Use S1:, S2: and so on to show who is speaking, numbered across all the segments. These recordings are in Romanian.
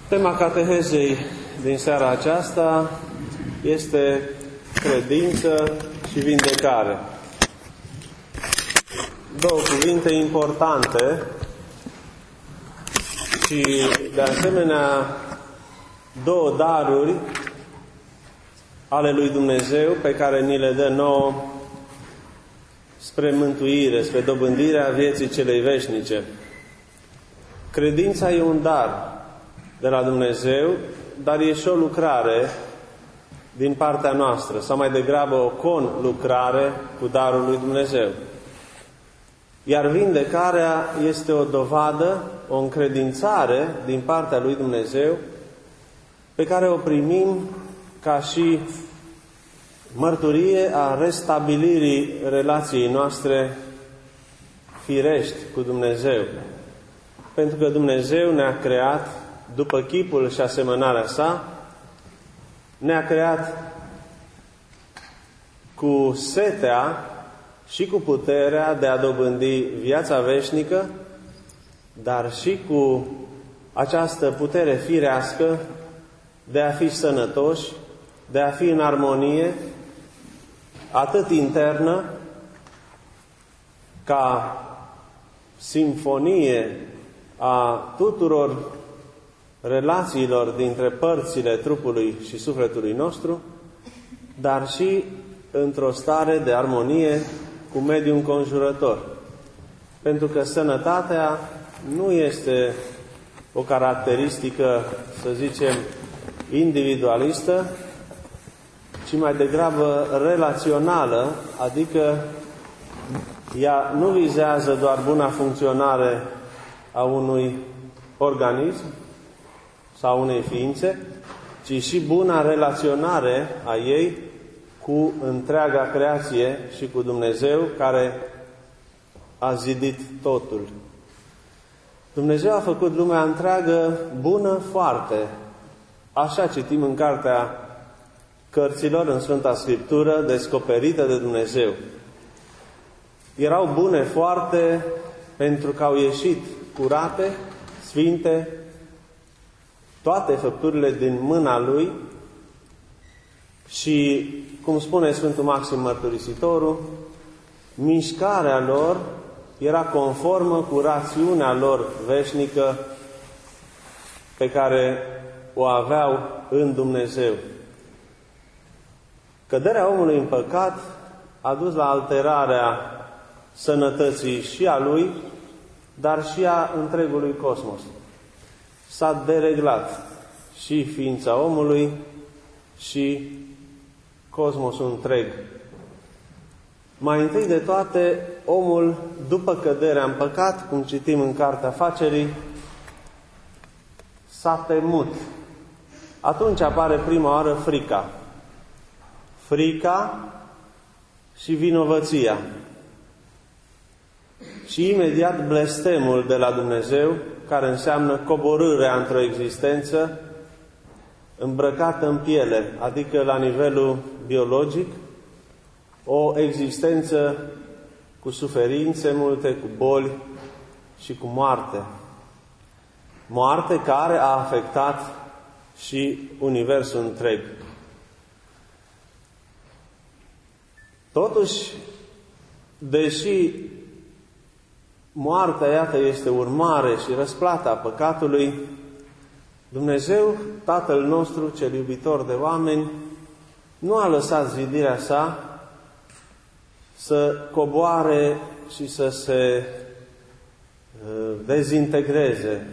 S1: Tema catehezei din seara aceasta este credință și vindecare. Două cuvinte importante și, de asemenea, două daruri ale lui Dumnezeu pe care ni le dă nouă spre mântuire, spre dobândirea vieții celei veșnice. Credința e un dar de la Dumnezeu, dar e și o lucrare din partea noastră, sau mai degrabă o conlucrare cu darul lui Dumnezeu. Iar vindecarea este o dovadă, o încredințare din partea lui Dumnezeu, pe care o primim ca și mărturie a restabilirii relației noastre firești cu Dumnezeu. Pentru că Dumnezeu ne-a creat după chipul și asemănarea sa, ne-a creat cu setea și cu puterea de a dobândi viața veșnică, dar și cu această putere firească de a fi sănătoși, de a fi în armonie, atât internă, ca simfonie a tuturor relațiilor dintre părțile trupului și sufletului nostru, dar și într-o stare de armonie cu mediul înconjurător. Pentru că sănătatea nu este o caracteristică, să zicem, individualistă, ci mai degrabă relațională, adică ea nu vizează doar buna funcționare a unui organism sau unei ființe, ci și buna relaționare a ei cu întreaga creație și cu Dumnezeu care a zidit totul. Dumnezeu a făcut lumea întreagă bună foarte. Așa citim în cartea cărților, în Sfânta Scriptură, descoperită de Dumnezeu. Erau bune foarte pentru că au ieșit curate, sfinte, toate făpturile din mâna Lui și, cum spune Sfântul Maxim Mărturisitorul, mișcarea lor era conformă cu rațiunea lor veșnică pe care o aveau în Dumnezeu. Căderea omului în păcat a dus la alterarea sănătății și a lui, dar și a întregului cosmos. S-a dereglat și ființa omului și cosmosul întreg. Mai întâi de toate, omul, după căderea în păcat, cum citim în Cartea Facerii, s-a temut. Atunci apare prima oară frica. Frica și vinovăția. Și imediat blestemul de la Dumnezeu, care înseamnă coborârea într-o existență îmbrăcată în piele, adică la nivelul biologic, o existență cu suferințe multe, cu boli și cu moarte. Moarte care a afectat și universul întreg. Totuși, deși moartea, iată, este urmare și răsplata păcatului, Dumnezeu, Tatăl nostru, cel iubitor de oameni, nu a lăsat zidirea sa să coboare și să se dezintegreze,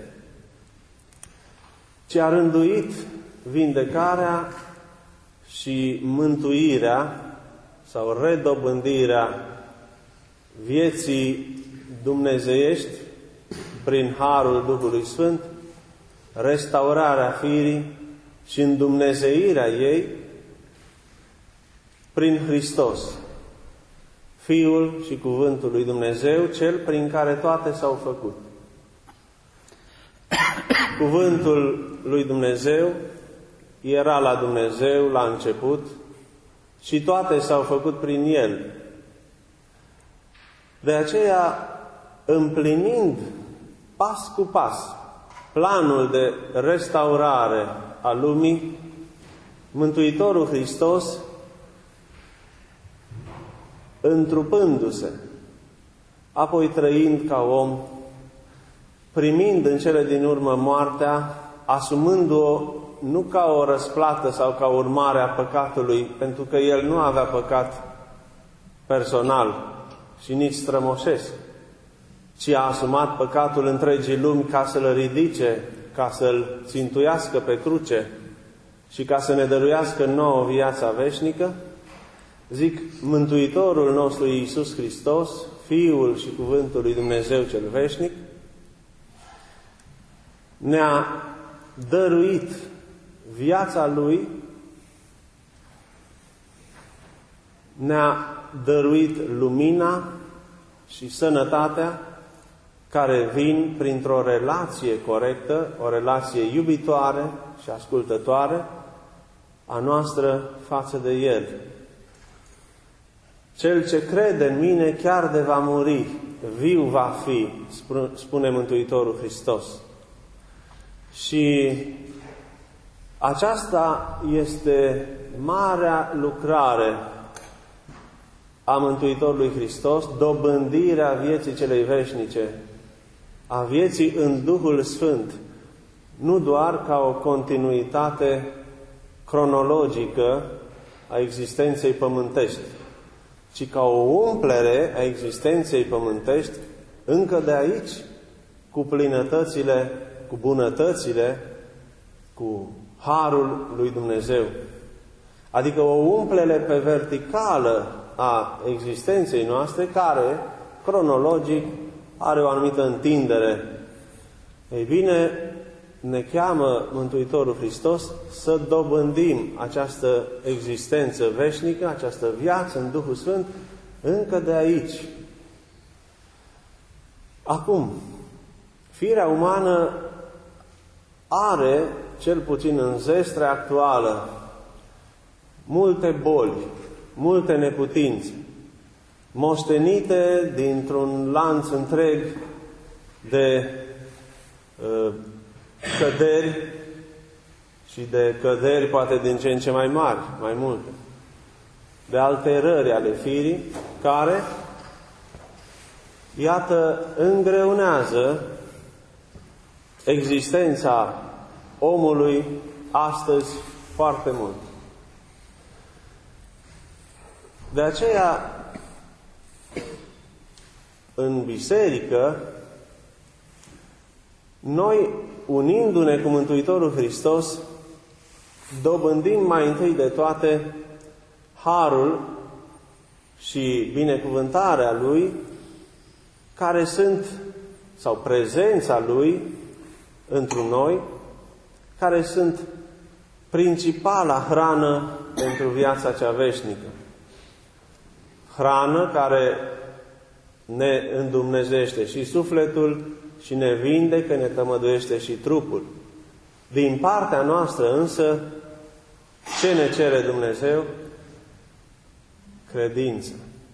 S1: ci a rânduit vindecarea și mântuirea sau redobândirea vieții dumnezeiești prin harul Duhului Sfânt, restaurarea firii și îndumnezeirea ei prin Hristos, Fiul și Cuvântul lui Dumnezeu, Cel prin care toate s-au făcut. Cuvântul lui Dumnezeu era la Dumnezeu la început și toate s-au făcut prin El. De aceea, împlinind pas cu pas planul de restaurare a lumii, Mântuitorul Hristos, întrupându-se, apoi trăind ca om, primind în cele din urmă moartea, asumându-o nu ca o răsplată sau ca urmare a păcatului, pentru că El nu avea păcat personal și nici strămoșesc, ci a asumat păcatul întregii lumi ca să-L ridice, ca să-L țintuiască pe cruce și ca să ne dăruiască nouă viața veșnică. Zic, Mântuitorul nostru Iisus Hristos, Fiul și Cuvântul lui Dumnezeu cel veșnic, ne-a dăruit viața Lui, ne-a dăruit lumina și sănătatea care vin printr-o relație corectă, o relație iubitoare și ascultătoare a noastră față de El. Cel ce crede în mine, chiar de va muri, viu va fi, spune Mântuitorul Hristos. Și aceasta este marea lucrare a Mântuitorului Hristos, dobândirea vieții celei veșnice, a vieții în Duhul Sfânt, nu doar ca o continuitate cronologică a existenței pământești, ci ca o umplere a existenței pământești încă de aici, cu plinătățile, cu bunătățile, cu harul lui Dumnezeu. Adică o umplere pe verticală a existenței noastre, care, cronologic, are o anumită întindere. Ei bine, ne cheamă Mântuitorul Hristos să dobândim această existență veșnică, această viață în Duhul Sfânt, încă de aici. Acum, firea umană are, cel puțin în zestrea actuală, multe boli, multe neputințe, moștenite dintr-un lanț întreg de căderi și de căderi poate din ce în ce mai mari, mai multe, de alterări ale firii, care, iată, îngreunează existența omului astăzi foarte mult. De aceea, în biserică, noi, unindu-ne cu Mântuitorul Hristos, dobândim mai întâi de toate harul și binecuvântarea Lui, care sunt, sau prezența Lui întru noi, care sunt principala hrană pentru viața cea veșnică. Hrană care ne îndumnezește și sufletul și ne vindecă, ne tămăduiește și trupul. Din partea noastră însă, ce ne cere Dumnezeu? Credință.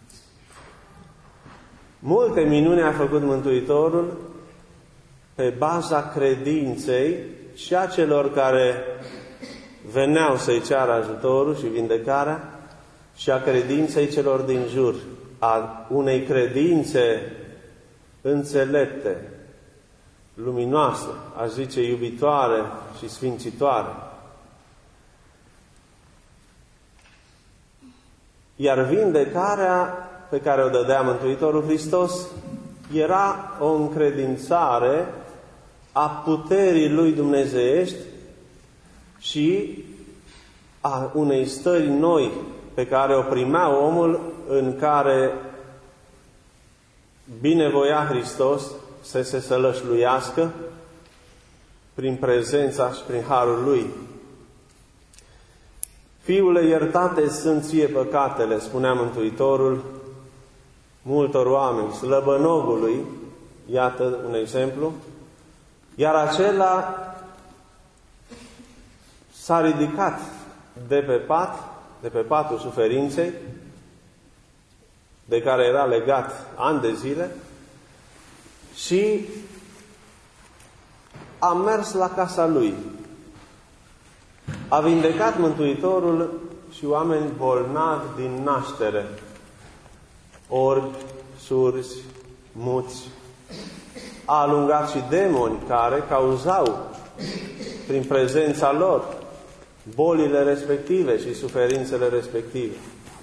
S1: Multe minuni a făcut Mântuitorul pe baza credinței și a celor care veneau să-i ceară ajutorul și vindecarea, și a credinței celor din jur, a unei credințe înțelepte, luminoase, aș zice iubitoare și sfințitoare. Iar vindecarea pe care o dădea Mântuitorul Hristos era o încredințare a puterii Lui dumnezeiești și a unei stări noi pe care o primea omul, în care binevoia Hristos să se sălășluiască prin prezența și prin harul Lui. Fiule, iertate sunt ție păcatele, spunea Mântuitorul multor oameni, slăbănogului, iată un exemplu, iar acela s-a ridicat de pe pat, de pe patul suferinței, de care era legat ani de zile, și a mers la casa lui. A vindecat Mântuitorul și oameni bolnavi din naștere, orbi, surzi, muți. A alungat și demoni care cauzau, prin prezența lor, bolile respective și suferințele respective.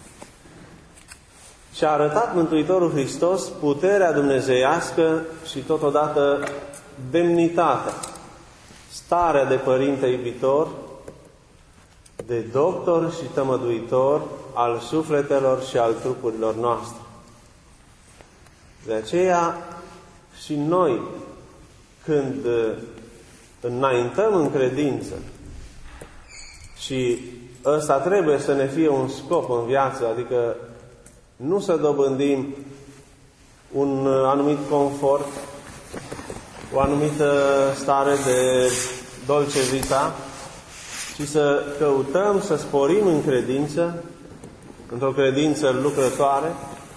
S1: Și a arătat Mântuitorul Hristos puterea dumnezeiască și totodată demnitatea, starea de Părinte iubitor, de doctor și tămăduitor al sufletelor și al trupurilor noastre. De aceea și noi, când înaintăm în credință, și ăsta trebuie să ne fie un scop în viață, adică nu să dobândim un anumit confort, o anumită stare de dolce vita, ci să căutăm să sporim în credință, într-o credință lucrătoare,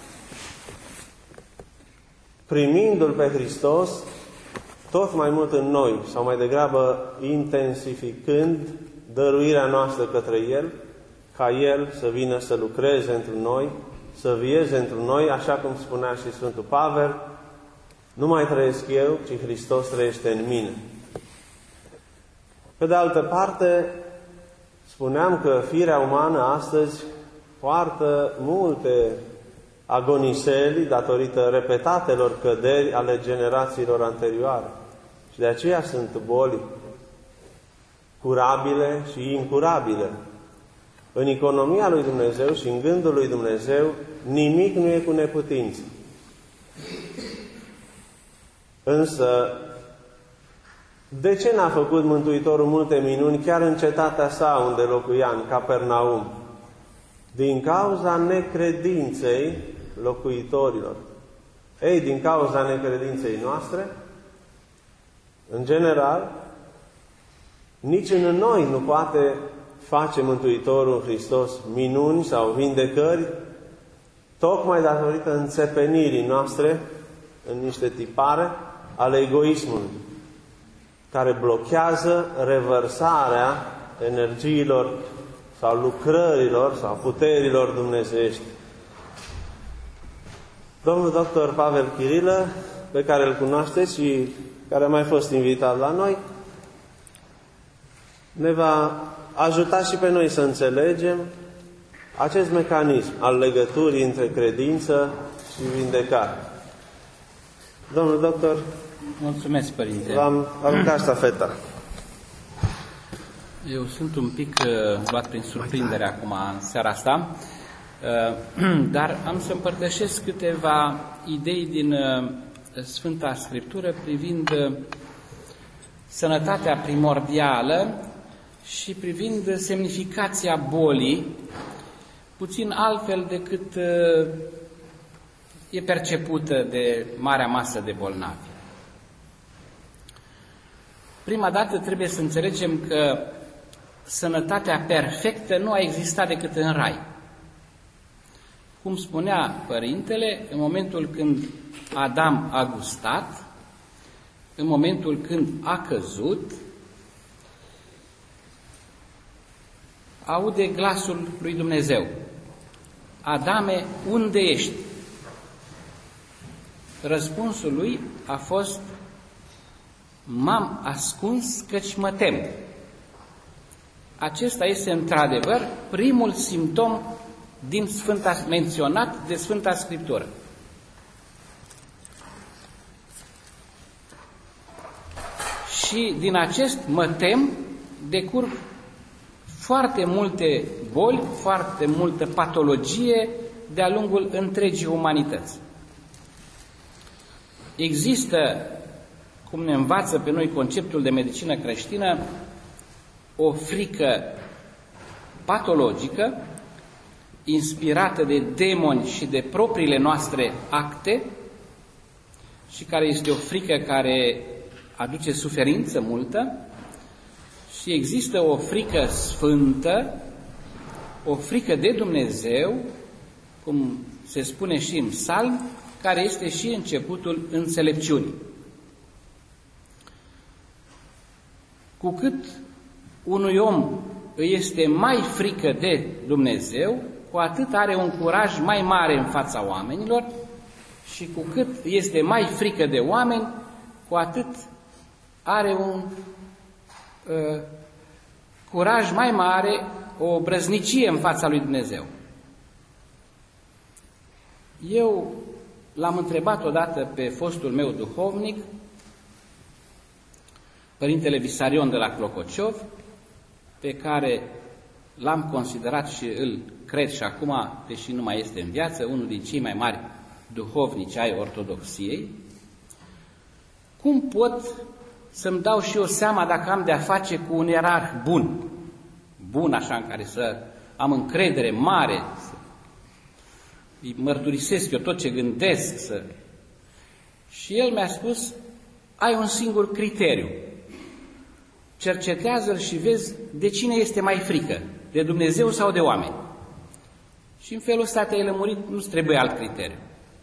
S1: primindu-L pe Hristos tot mai mult în noi, sau mai degrabă intensificând dăruirea noastră către El, ca El să vină să lucreze într noi, să vieze într noi, așa cum spunea și Sfântul Pavel, nu mai trăiesc eu, ci Hristos trăiește în mine. Pe de altă parte, spuneam că firea umană astăzi poartă multe agoniselii datorită repetatelor căderi ale generațiilor anterioare. Și de aceea sunt boli curabile și incurabile. În economia lui Dumnezeu și în gândul lui Dumnezeu, nimic nu e cu neputință. Însă, de ce n-a făcut Mântuitorul multe minuni chiar în cetatea sa unde locuia, în Capernaum? Din cauza necredinței locuitorilor. Ei, din cauza necredinței noastre, în general, nici în noi nu poate face Mântuitorul Hristos minuni sau vindecări, tocmai datorită înțepenirii noastre în niște tipare ale egoismului, care blochează revărsarea energiilor sau lucrărilor sau puterilor dumnezeiești. Domnul doctor Pavel Chirilă, pe care îl cunoașteți și care a mai fost invitat la noi, ne va ajuta și pe noi să înțelegem acest mecanism al legăturii între credință și vindecare. Domnul doctor,
S2: mulțumesc, Părinte.
S1: v-am aruncat ștafeta.
S2: Eu sunt un pic luat prin surprindere acum în seara asta, dar am să împărtășesc câteva idei din Sfânta Scriptură privind sănătatea primordială și privind semnificația bolii, puțin altfel decât e percepută de marea masă de bolnavi. Prima dată trebuie să înțelegem că sănătatea perfectă nu a existat decât în Rai. Cum spunea Părintele, în momentul când Adam a gustat, în momentul când a căzut, aude glasul lui Dumnezeu: Adame, unde ești? Răspunsul lui a fost: m-am ascuns căci mă tem. Acesta este într-adevăr primul simptom din menționat de Sfânta Scriptură. Și din acest mă tem decurg foarte multe boli, foarte multă patologie de-a lungul întregii umanități. Există, cum ne învață pe noi conceptul de medicină creștină, o frică patologică, inspirată de demoni și de propriile noastre acte, și care este o frică care aduce suferință multă, și există o frică sfântă, o frică de Dumnezeu, cum se spune și în Psalm, care este și începutul înțelepciunii. cu cât unui om îi este mai frică de Dumnezeu, cu atât are un curaj mai mare în fața oamenilor și cu cât este mai frică de oameni, cu atât are un curaj mai mare, o brăznicie în fața lui Dumnezeu. Eu l-am întrebat odată pe fostul meu duhovnic, Părintele Visarion de la Clocociov, pe care l-am considerat și îl cred și acum, deși nu mai este în viață, unul din cei mai mari duhovnici ai ortodoxiei, cum pot să-mi dau și eu seama dacă am de-a face cu un ierarh bun așa, în care să am încredere mare, să îi mărturisesc eu tot ce gândesc. Și el mi-a spus, ai un singur criteriu, cercetează-l și vezi de cine este mai frică, de Dumnezeu sau de oameni. Și în felul ăsta te-ai lămurit, nu-ți trebuie alt criteriu.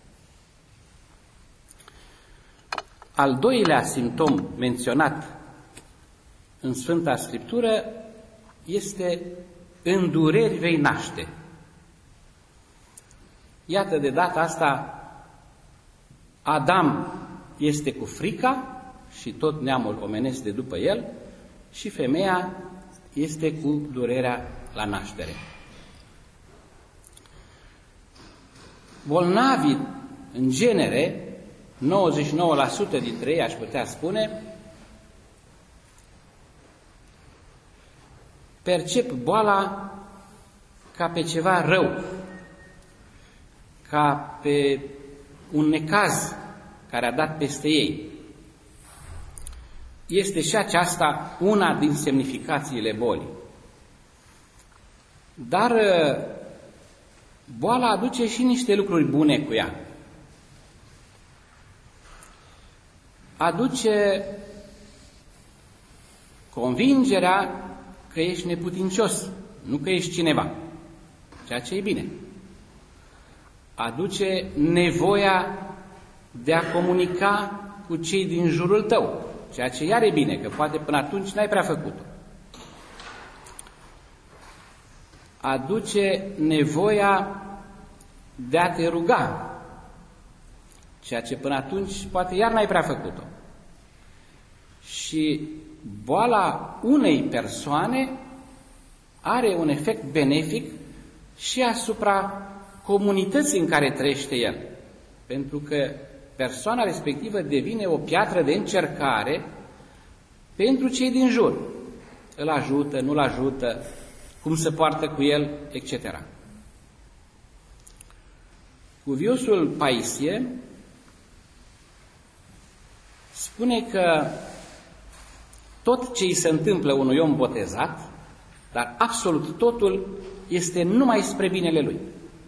S2: Al doilea simptom menționat în Sfânta Scriptură este în dureri vei naște. Iată, de data asta Adam este cu frica și tot neamul omenesc de după el și femeia este cu durerea la naștere. Bolnavii, în genere, 99% dintre ei, aș putea spune, percep boala ca pe ceva rău, ca pe un necaz care a dat peste ei. Este și aceasta una din semnificațiile bolii. Dar boala aduce și niște lucruri bune cu ea. Aduce convingerea că ești neputincios, nu că ești cineva, ceea ce e bine. Aduce nevoia de a comunica cu cei din jurul tău, ceea ce iar e bine, că poate până atunci n-ai prea făcut-o. Aduce nevoia de a te ruga, ceea ce până atunci poate iar n-ai prea făcut-o. Și boala unei persoane are un efect benefic și asupra comunității în care trăiește el, pentru că persoana respectivă devine o piatră de încercare pentru cei din jur. Îl ajută, nu-l ajută, cum se poartă cu el, etc. Cuviosul Paisie spune că tot ce îi se întâmplă unui om botezat, dar absolut totul, este numai spre binele lui.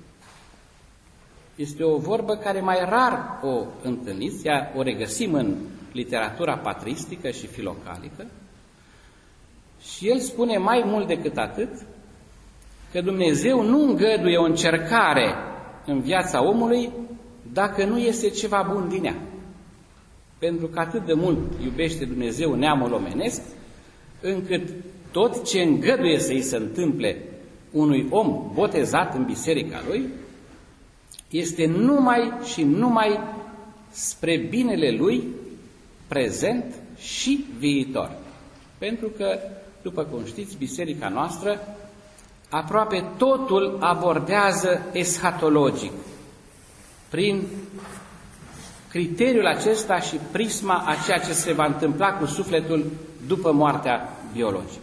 S2: Este o vorbă care mai rar o întâlniți, o regăsim în literatura patristică și filocalică, și el spune mai mult decât atât că Dumnezeu nu îngăduie o încercare în viața omului dacă nu iese ceva bun din ea. Pentru că atât de mult iubește Dumnezeu neamul omenesc, încât tot ce îngăduie să îi se întâmple unui om botezat în biserica lui este numai și numai spre binele lui prezent și viitor. Pentru că, după cum știți, biserica noastră aproape totul abordează eschatologic, prin criteriul acesta și prisma a ceea ce se va întâmpla cu sufletul după moartea biologică.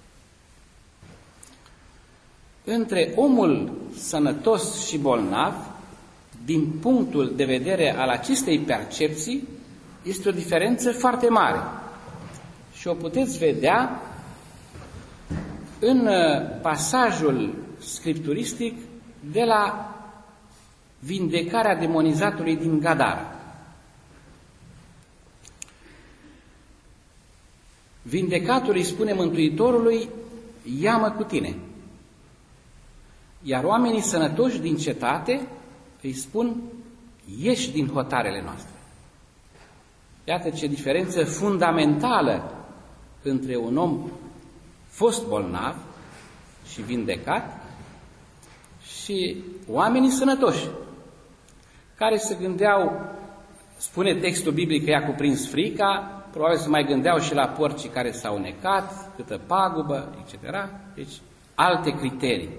S2: Între omul sănătos și bolnav, din punctul de vedere al acestei percepții, este o diferență foarte mare. Și o puteți vedea în pasajul scripturistic de la vindecarea demonizatului din Gadara. Vindecatul îi spune Mântuitorului, ia-mă cu tine. Iar oamenii sănătoși din cetate îi spun, ieși din hotarele noastre. Iată ce diferență fundamentală între un om fost bolnav și vindecat și oamenii sănătoși, care se gândeau, spune textul biblic că i-a cuprins frica, probabil se mai gândeau și la porcii care s-au necat, câtă pagubă, etc. Deci, alte criterii.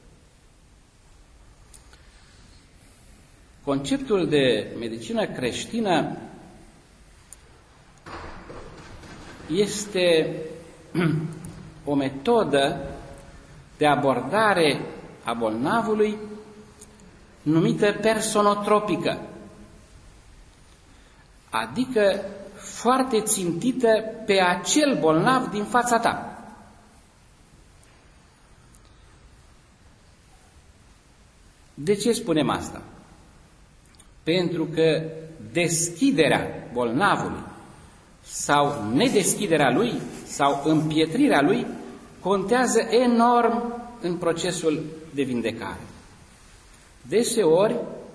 S2: Conceptul de medicină creștină este o metodă de abordare a bolnavului numită personotropică, adică foarte țintită pe acel bolnav din fața ta. De ce spunem asta? Pentru că deschiderea bolnavului sau nedeschiderea lui sau împietrirea lui contează enorm în procesul de vindecare. Deseori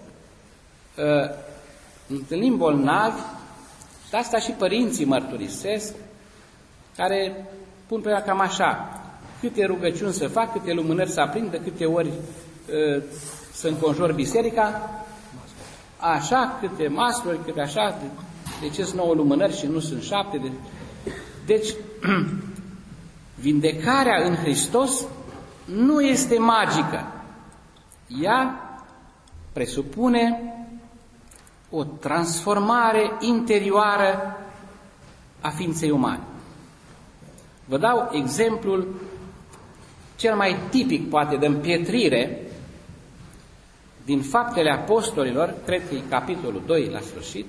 S2: întâlnim bolnavi, de asta și părinții mărturisesc, care pun pe ea cam așa: câte rugăciuni să fac, câte lumânări să aprindă, câte ori să înconjor biserica, așa, câte masluri, câte așa, de ce sunt 9 lumânări și nu sunt 7? Deci, vindecarea în Hristos nu este magică. Ea presupune o transformare interioară a ființei umane. Vă dau exemplul cel mai tipic, poate, de împietrire din Faptele Apostolilor, cred că e capitolul 2 la sfârșit.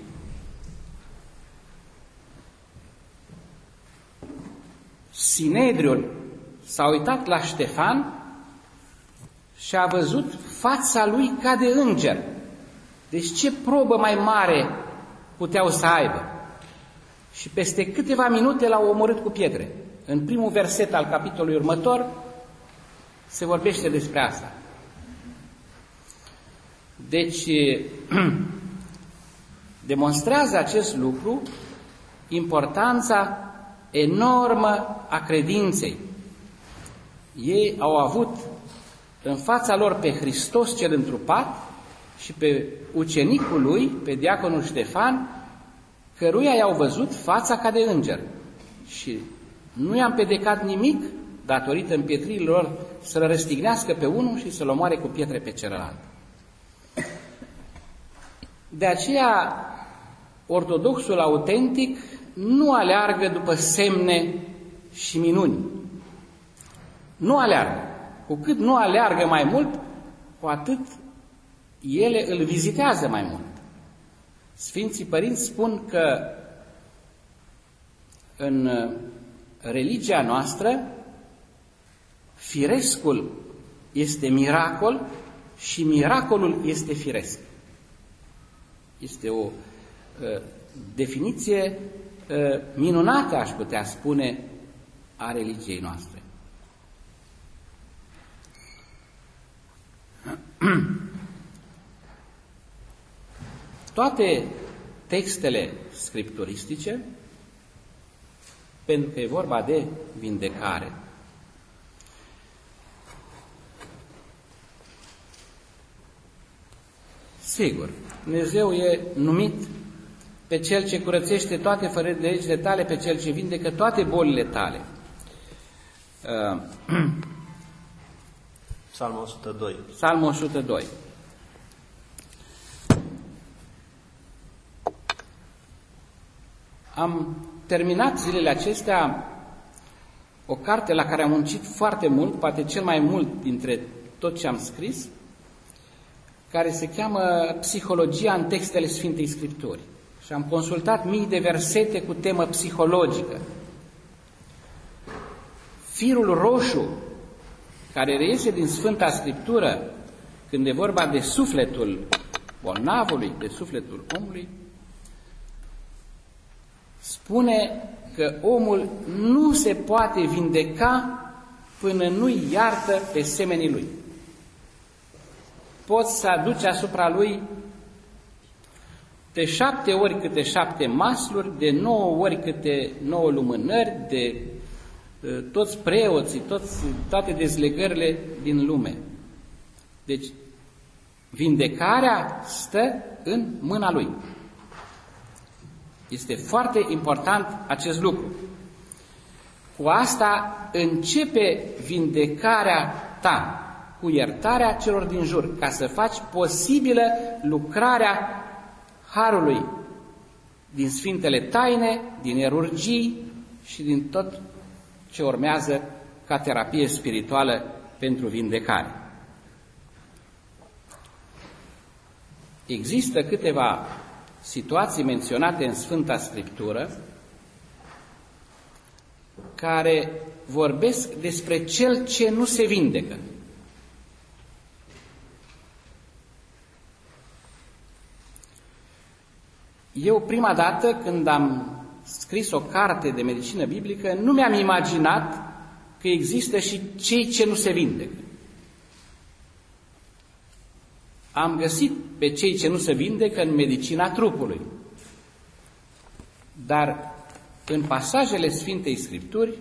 S2: Sinedriul s-a uitat la Ștefan și a văzut fața lui ca de înger. Deci ce probă mai mare puteau să aibă? Și peste câteva minute l-au omorât cu pietre. În primul verset al capitolului următor se vorbește despre asta. Deci demonstrează acest lucru importanța enormă a credinței. Ei au avut în fața lor pe Hristos cel întrupat și pe ucenicul lui, pe diaconul Ștefan, căruia i-au văzut fața ca de înger. Și nu i-am pedecat nimic datorită împietririlor să-l răstignească pe unul și să-l omoare cu pietre pe celălalt. De aceea, ortodoxul autentic nu aleargă după semne și minuni. Nu aleargă. Cu cât nu aleargă mai mult, cu atât ele îl vizitează mai mult. Sfinții părinți spun că în religia noastră firescul este miracol și miracolul este firesc. Este o definiție minunată, aș putea spune, a religiei noastre. Toate textele scripturistice, pentru că e vorba de vindecare, sigur, Dumnezeu e numit pe Cel ce curățește toate fără de legile tale, pe Cel ce vindecă toate bolile tale.
S1: Psalmul 102.
S2: Psalmul 102. Am terminat zilele acestea o carte la care am muncit foarte mult, poate cel mai mult dintre tot ce am scris, care se cheamă Psihologia în textele Sfintei Scripturi. Și am consultat mii de versete cu temă psihologică. Firul roșu care reiese din Sfânta Scriptură când e vorba de sufletul bolnavului, de sufletul omului, spune că omul nu se poate vindeca până nu-i iartă pe semenii lui. Poți să aduci asupra lui de 7 ori câte 7 masluri, de 9 ori câte 9 lumânări, de toți preoții, toate dezlegările din lume. Deci, vindecarea stă în mâna Lui. Este foarte important acest lucru. Cu asta începe vindecarea ta, cu iertarea celor din jur, ca să faci posibilă lucrarea Harului din Sfintele Taine, din erurgii și din tot ce urmează ca terapie spirituală pentru vindecare. Există câteva situații menționate în Sfânta Scriptură care vorbesc despre cel ce nu se vindecă. Eu prima dată când am scris o carte de medicină biblică, nu mi-am imaginat că există și cei ce nu se vindecă. Am găsit pe cei ce nu se vindecă în medicina trupului. Dar în pasajele Sfintei Scripturi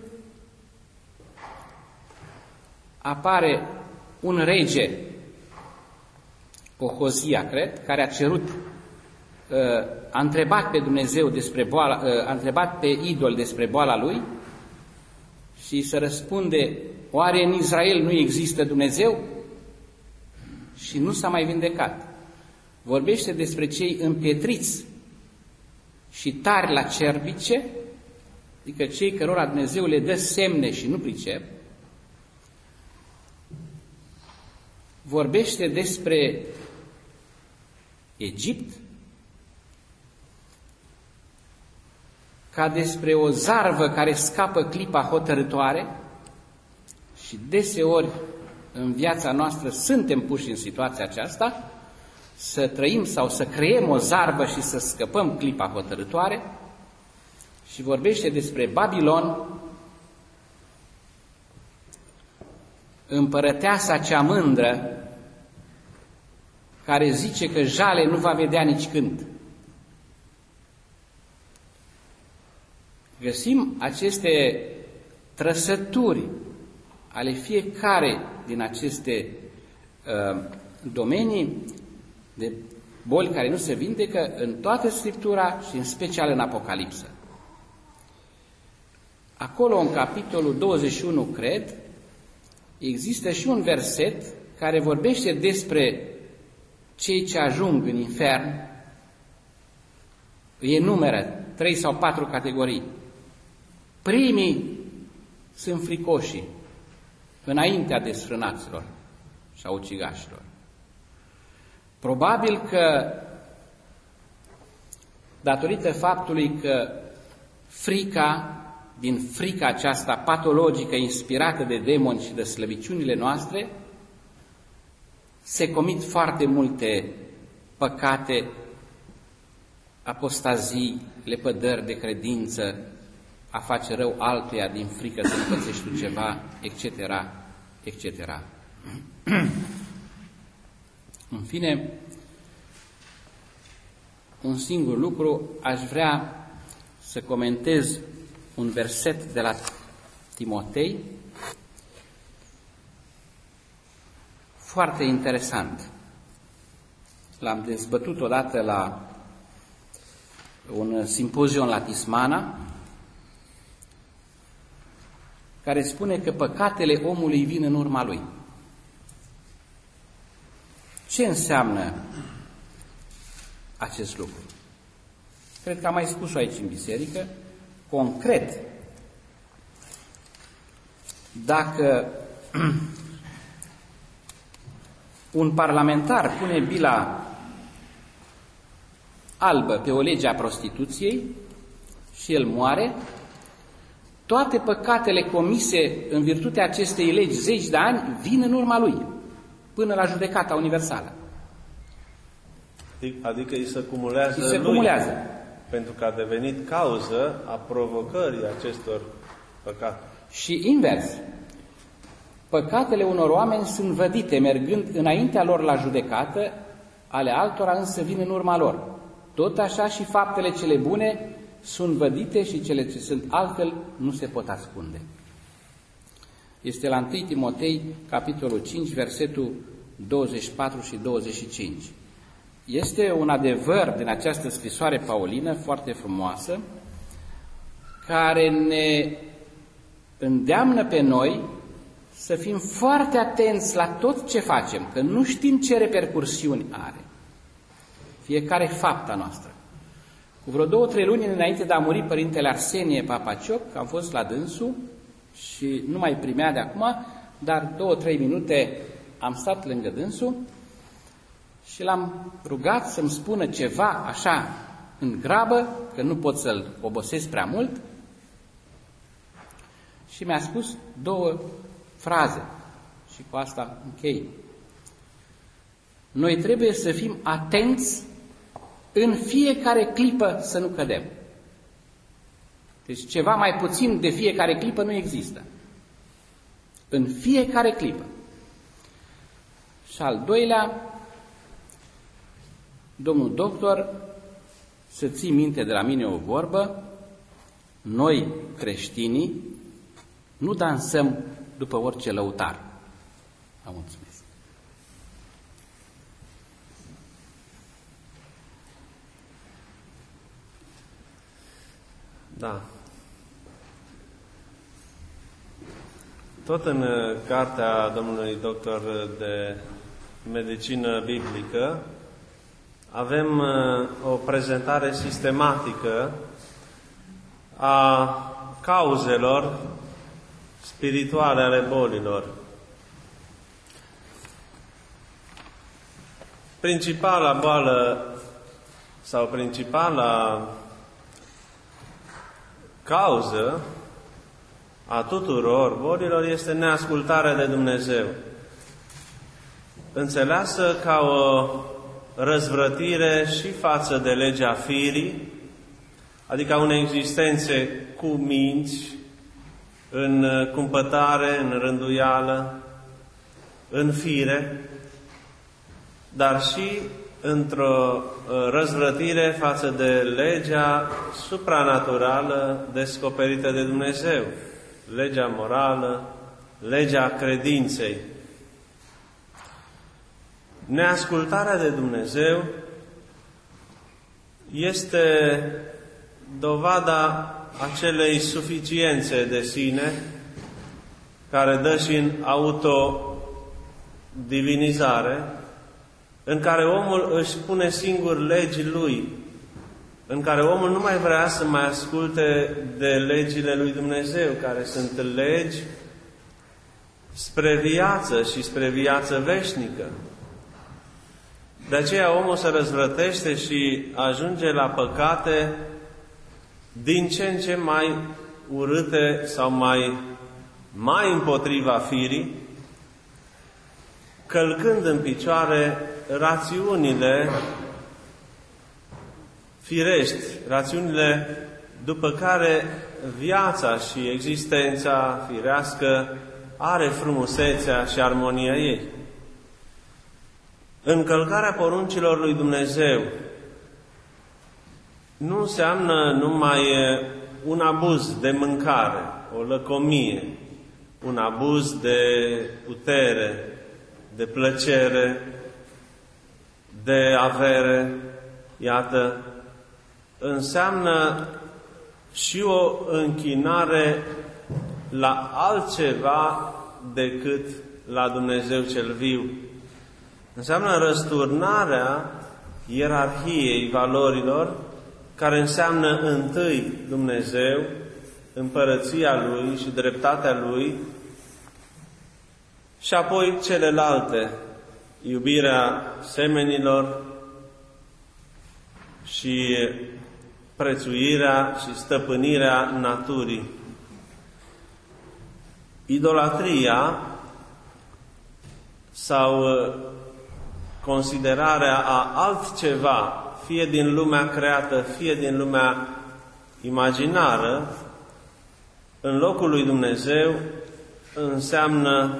S2: apare un rege, Ohozia, cred, care a cerut, a întrebat pe Dumnezeu despre boala, a întrebat pe idol despre boala lui și se răspunde: oare în Israel nu există Dumnezeu? Și nu s-a mai vindecat. Vorbește despre cei împietriți și tari la cerbice, adică cei cărora Dumnezeu le dă semne și nu pricep. Vorbește despre Egipt ca despre o zarvă care scapă clipa hotărâtoare și deseori în viața noastră suntem puși în situația aceasta, să trăim sau să creăm o zarvă și să scăpăm clipa hotărâtoare. Și vorbește despre Babilon, împărăteasa cea mândră, care zice că jale nu va vedea nici când. Găsim aceste trăsături ale fiecare din aceste domenii de boli care nu se vindecă în toată Scriptura și în special în Apocalipsă. Acolo, în capitolul 21, cred, există și un verset care vorbește despre cei ce ajung în infern. Îi enumeră 3 sau 4 categorii. Primii sunt fricoșii, înaintea desfrânaților și a ucigașilor. Probabil că, datorită faptului că din frica aceasta patologică, inspirată de demoni și de slăbiciunile noastre, se comit foarte multe păcate, apostazii, lepădări de credință, a face rău altuia din frică să nu pățești tu ceva, etc., etc. În fine, un singur lucru, aș vrea să comentez un verset de la Timotei, foarte interesant. L-am dezbătut odată la un simpozion la Tismana, care spune că păcatele omului vin în urma lui. Ce înseamnă acest lucru? Cred că am mai spus-o aici în biserică. Concret, dacă un parlamentar pune bila albă pe o lege a prostituției și el moare, toate păcatele comise în virtutea acestei legi zeci de ani vin în urma lui, până la judecata universală.
S1: Adică îi se cumulează
S2: îi se cumulează.
S1: Pentru că a devenit cauză a provocării acestor păcate.
S2: Și invers, păcatele unor oameni sunt vădite mergând înaintea lor la judecată, ale altora însă vin în urma lor. Tot așa și faptele cele bune sunt vădite și cele ce sunt altfel nu se pot ascunde. Este la 1 Timotei, capitolul 5, versetul 24 și 25. Este un adevăr din această scrisoare paulină foarte frumoasă, care ne îndeamnă pe noi să fim foarte atenți la tot ce facem, că nu știm ce repercursiuni are fiecare fapta noastră. Cu vreo 2-3 luni înainte de a muri Părintele Arsenie Papacioc, am fost la dânsul și nu mai primea de acum, dar 2-3 minute am stat lângă dânsul și l-am rugat să-mi spună ceva așa în grabă, că nu pot să-l obosesc prea mult, și mi-a spus 2 fraze și cu asta închei. Noi trebuie să fim atenți în fiecare clipă să nu cădem. Deci ceva mai puțin de fiecare clipă nu există. În fiecare clipă. Și al doilea, domnul doctor, să ții minte de la mine o vorbă, noi creștinii nu dansăm după orice lăutar. Vă mulțumesc.
S1: Da. Tot în cartea domnului doctor de medicină biblică avem o prezentare sistematică a cauzelor spirituale ale bolilor. Principala boală sau principala cauză a tuturor bolilor este neascultarea de Dumnezeu, înțeleasă ca o răzvrătire și față de legea firii, adică unei existențe cu minți, în cumpătare, în rânduială, în fire, dar și într-o răzvrătire față de legea supranaturală descoperită de Dumnezeu, legea morală, legea credinței. Neascultarea de Dumnezeu este dovada acelei suficiențe de sine care dă și în autodivinizare, în care omul își pune singur legii lui, în care omul nu mai vrea să mai asculte de legile lui Dumnezeu, care sunt legi spre viață și spre viață veșnică. De aceea omul se răzvrătește și ajunge la păcate din ce în ce mai urâte sau mai împotriva firii, călcând în picioare rațiunile firești, rațiunile după care viața și existența firească are frumusețea și armonia ei. Încălcarea poruncilor lui Dumnezeu nu înseamnă numai un abuz de mâncare, o lăcomie, un abuz de putere, de plăcere, de avere, iată, înseamnă și o închinare la altceva decât la Dumnezeu cel viu. Înseamnă răsturnarea ierarhiei valorilor, care înseamnă întâi Dumnezeu, împărăția Lui și dreptatea Lui, și apoi celelalte, iubirea semenilor și prețuirea și stăpânirea naturii. Idolatria sau considerarea a altceva, fie din lumea creată, fie din lumea imaginară, în locul lui Dumnezeu, înseamnă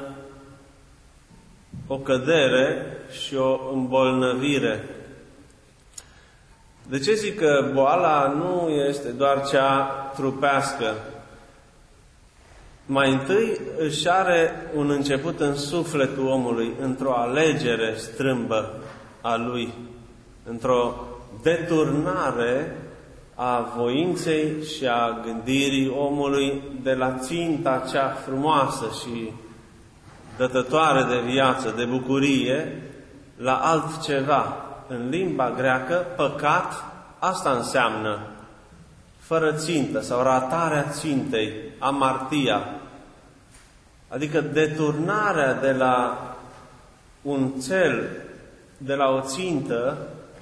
S1: o cădere și o îmbolnăvire. De ce zic că boala nu este doar cea trupească? mai întâi își are un început în sufletul omului, într-o alegere strâmbă a lui, într-o deturnare a voinței și a gândirii omului de la ținta cea frumoasă și dătătoare de viață, de bucurie, la altceva. În limba greacă, păcat, asta înseamnă fără țintă sau ratarea țintei, amartia, adică deturnarea de la un cel, de la o țintă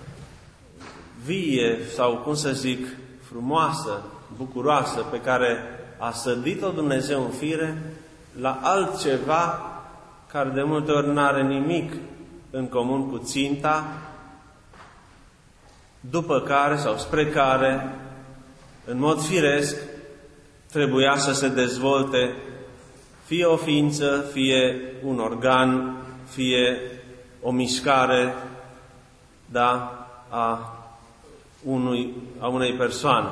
S1: vie sau, cum să zic, frumoasă, bucuroasă, pe care a sădit-o Dumnezeu în fire, la altceva care de multe ori nu are nimic în comun cu ținta, după care sau spre care, în mod firesc, trebuia să se dezvolte fie o ființă, fie un organ, fie o mișcare, da, a unei persoane.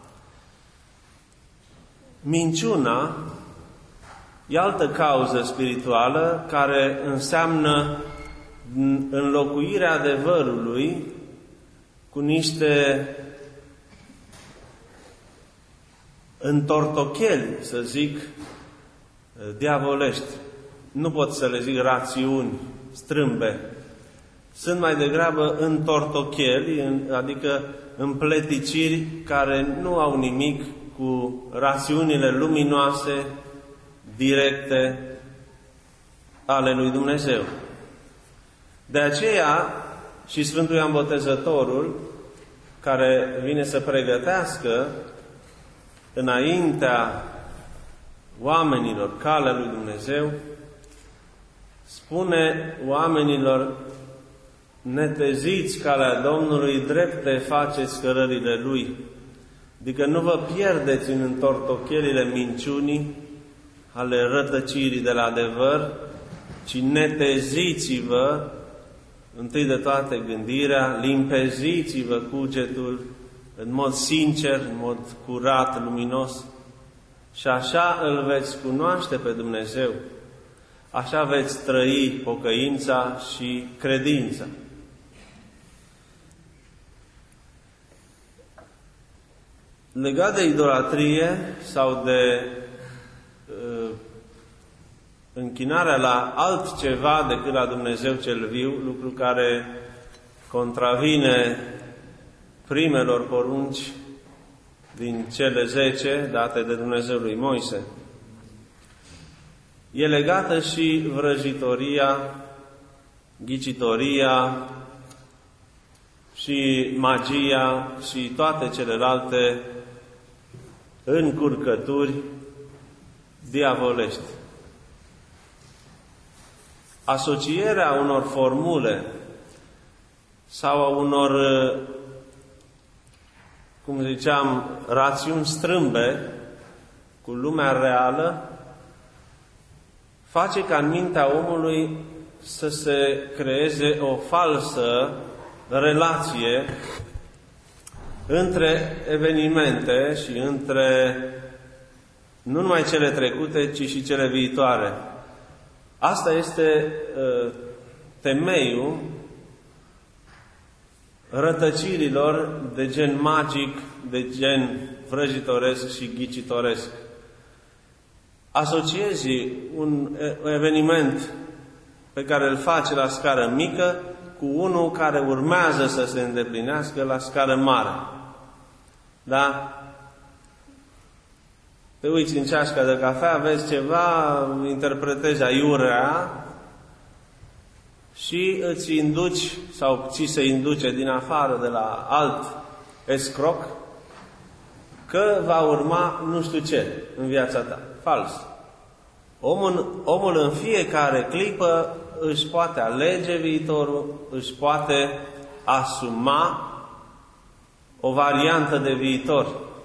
S1: Minciuna e altă cauză spirituală care înseamnă înlocuirea adevărului cu niște întortocheli, să zic, diavolești. Nu pot să le zic rațiuni strâmbe. Sunt mai degrabă întortocheli, adică împleticiri care nu au nimic cu rațiunile luminoase, directe ale lui Dumnezeu. De aceea și Sfântul Ioan Botezătorul, care vine să pregătească înaintea oamenilor calea lui Dumnezeu, spune oamenilor: neteziți calea Domnului, drepte faceți cărările Lui. Adică nu vă pierdeți în întortochelile minciunii, ale rătăcirii de la adevăr, ci neteziți-vă întâi de toate gândirea, limpeziți-vă cugetul în mod sincer, în mod curat, luminos, și așa îl veți cunoaște pe Dumnezeu. Așa veți trăi pocăința și credința. Legat de idolatrie sau de închinarea la altceva decât la Dumnezeu cel viu, lucru care contravine primelor porunci din cele 10 date de Dumnezeu lui Moise, e legată și vrăjitoria, ghicitoria și magia și toate celelalte încurcături diavolești. Asocierea unor formule sau a unor, cum ziceam, rațiuni strâmbe cu lumea reală face ca în mintea omului să se creeze o falsă relație între evenimente și între nu numai cele trecute, ci și cele viitoare. Asta este temeiul rătăcirilor de gen magic, de gen vrăjitoresc și ghicitoresc. Asociezi un eveniment pe care îl faci la scară mică cu unul care urmează să se îndeplinească la scară mare. Da? Te uiți în ceașca de cafea, vezi ceva, interpretezi aiurea și îți induci, sau ți se induce din afară de la alt escroc, că va urma nu știu ce în viața ta. Fals. Omul în fiecare clipă își poate alege viitorul, își poate asuma o variantă de viitor.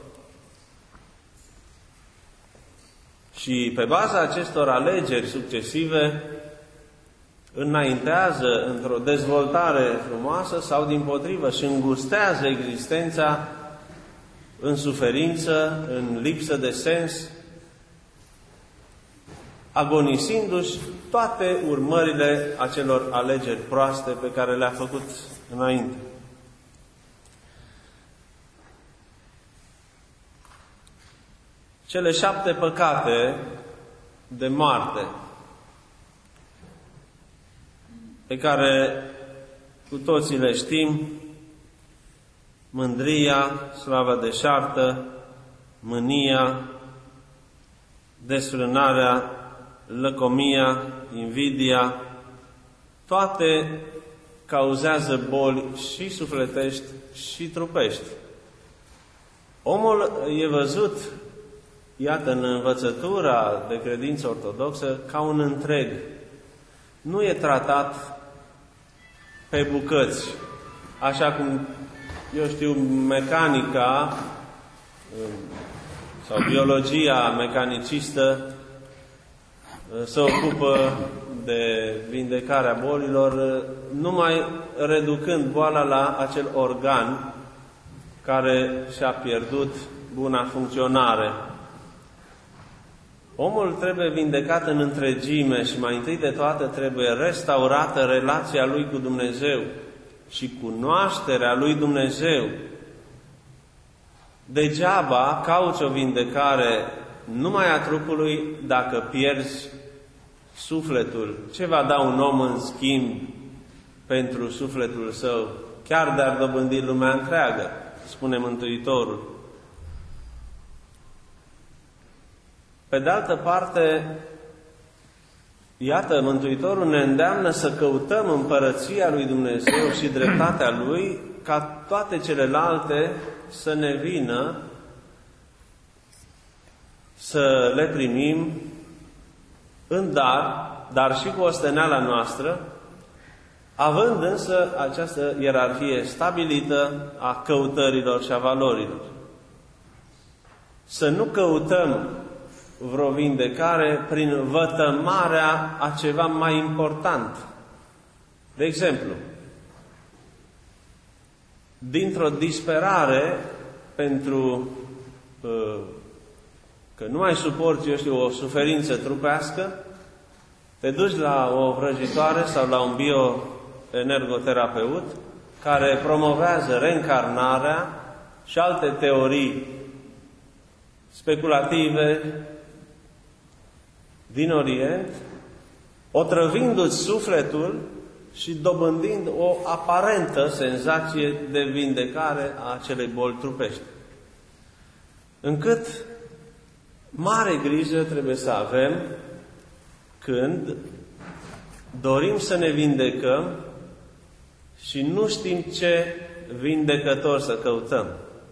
S1: Și pe baza acestor alegeri succesive înaintează într-o dezvoltare frumoasă sau dimpotrivă și îngustează existența în suferință, în lipsă de sens agonisindu-și toate urmările acelor alegeri proaste pe care le-a făcut înainte. Cele 7 păcate de moarte pe care cu toții le știm: mândria, slava deșartă, mânia, desfrânarea, lăcomia, invidia, toate cauzează boli și sufletești și trupești. Omul e văzut, iată, în învățătura de credință ortodoxă, ca un întreg. Nu e tratat pe bucăți, așa cum, eu știu, mecanica sau biologia mecanicistă se ocupă de vindecarea bolilor, numai reducând boala la acel organ care și-a pierdut buna funcționare. Omul trebuie vindecat în întregime și mai întâi de toate trebuie restaurată relația lui cu Dumnezeu și cunoașterea lui Dumnezeu. Degeaba cauți o vindecare numai a trupului dacă pierzi sufletul. Ce va da un om în schimb pentru sufletul său, chiar de-ar dobândi lumea întreagă, spune Mântuitorul. Pe de altă parte, iată, Mântuitorul ne îndeamnă să căutăm împărăția lui Dumnezeu și dreptatea Lui, ca toate celelalte să ne vină, să le primim în dar și cu osteneala noastră, având însă această ierarhie stabilită a căutărilor și a valorilor. Să nu căutăm vreo vindecare prin vătămarea a ceva mai important. De exemplu, dintr-o disperare pentru că nu mai suporți, eu știu, o suferință trupească, te duci la o vrăjitoare sau la un bioenergoterapeut care promovează reîncarnarea și alte teorii speculative din Orient, otrăvindu-ți sufletul și dobândind o aparentă senzație de vindecare a acelei boli trupești. Încât mare grijă trebuie să avem când dorim să ne vindecăm și nu știm ce vindecător să căutăm.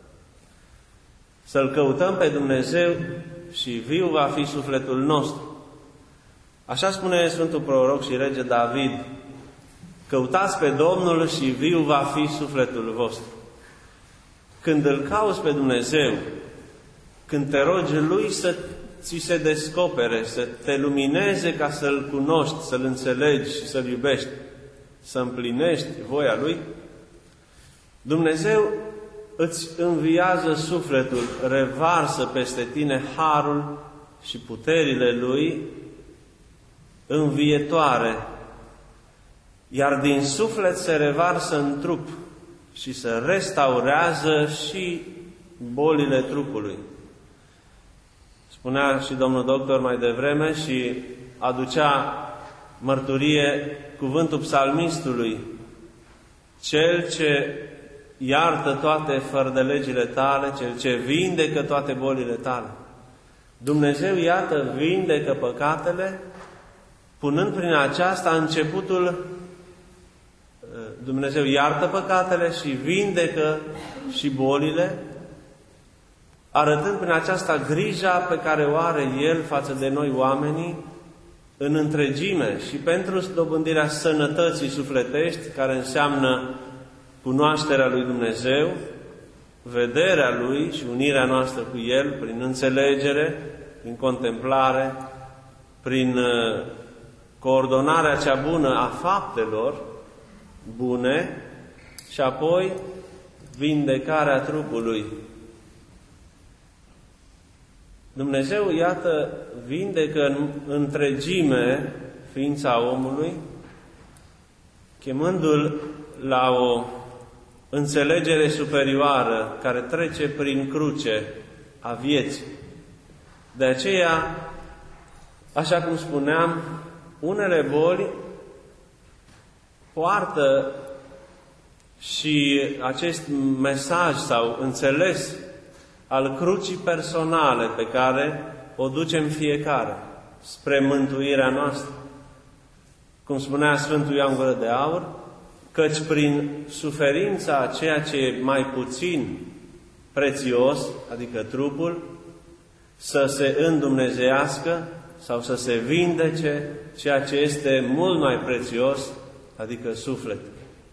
S1: Să-L căutăm pe Dumnezeu și viu va fi sufletul nostru. Așa spune Sfântul Proroc și Rege David: căutați pe Domnul și viu va fi sufletul vostru. Când îl cauți pe Dumnezeu, când te rogi Lui să ți se descopere, să te lumineze ca să-L cunoști, să-L înțelegi și să-L iubești, să împlinești voia Lui, Dumnezeu îți înviază sufletul, revarsă peste tine harul și puterile Lui învietoare, iar din suflet se revarsă în trup și se restaurează și bolile trupului. Spunea și domnul doctor mai devreme și aducea mărturie cuvântul psalmistului: cel ce iartă toate fără de legile tale, cel ce vindecă toate bolile tale. Dumnezeu, iată, vindecă păcatele, punând prin aceasta începutul. Dumnezeu iartă păcatele și vindecă și bolile, arătând prin aceasta grija pe care o are El față de noi oamenii în întregime și pentru dobândirea sănătății sufletești, care înseamnă cunoașterea lui Dumnezeu, vederea Lui și unirea noastră cu El prin înțelegere, prin contemplare, prin coordonarea cea bună a faptelor bune și apoi vindecarea trupului. Dumnezeu, iată, vindecă în întregime ființa omului, chemându-l la o înțelegere superioară care trece prin cruce a vieții. De aceea, așa cum spuneam, unele boli poartă și acest mesaj sau înțeles al crucii personale pe care o ducem fiecare spre mântuirea noastră. Cum spunea Sfântul Ioan Gură de Aur, căci prin suferința a ceea ce e mai puțin prețios, adică trupul, să se îndumnezească sau să se vindece ceea ce este mult mai prețios, adică sufletul.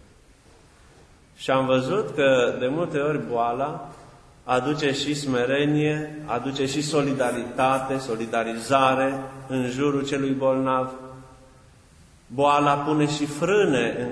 S1: Și am văzut că de multe ori boala aduce și smerenie, aduce și solidaritate, solidarizare în jurul celui bolnav. Boala pune și frâne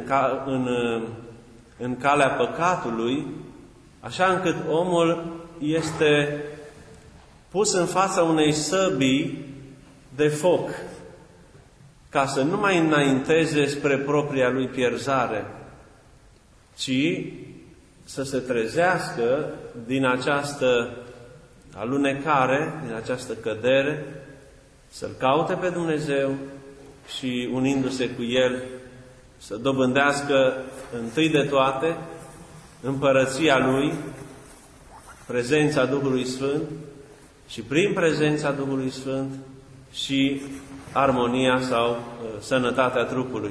S1: în calea păcatului, așa încât omul este pus în fața unei săbii de foc, ca să nu mai înainteze spre propria lui pierzare, ci să se trezească din această alunecare, din această cădere, să-L caute pe Dumnezeu și, unindu-se cu El, să dobândească întâi de toate împărăția Lui, prezența Duhului Sfânt și prin prezența Duhului Sfânt și armonia sau sănătatea trupului.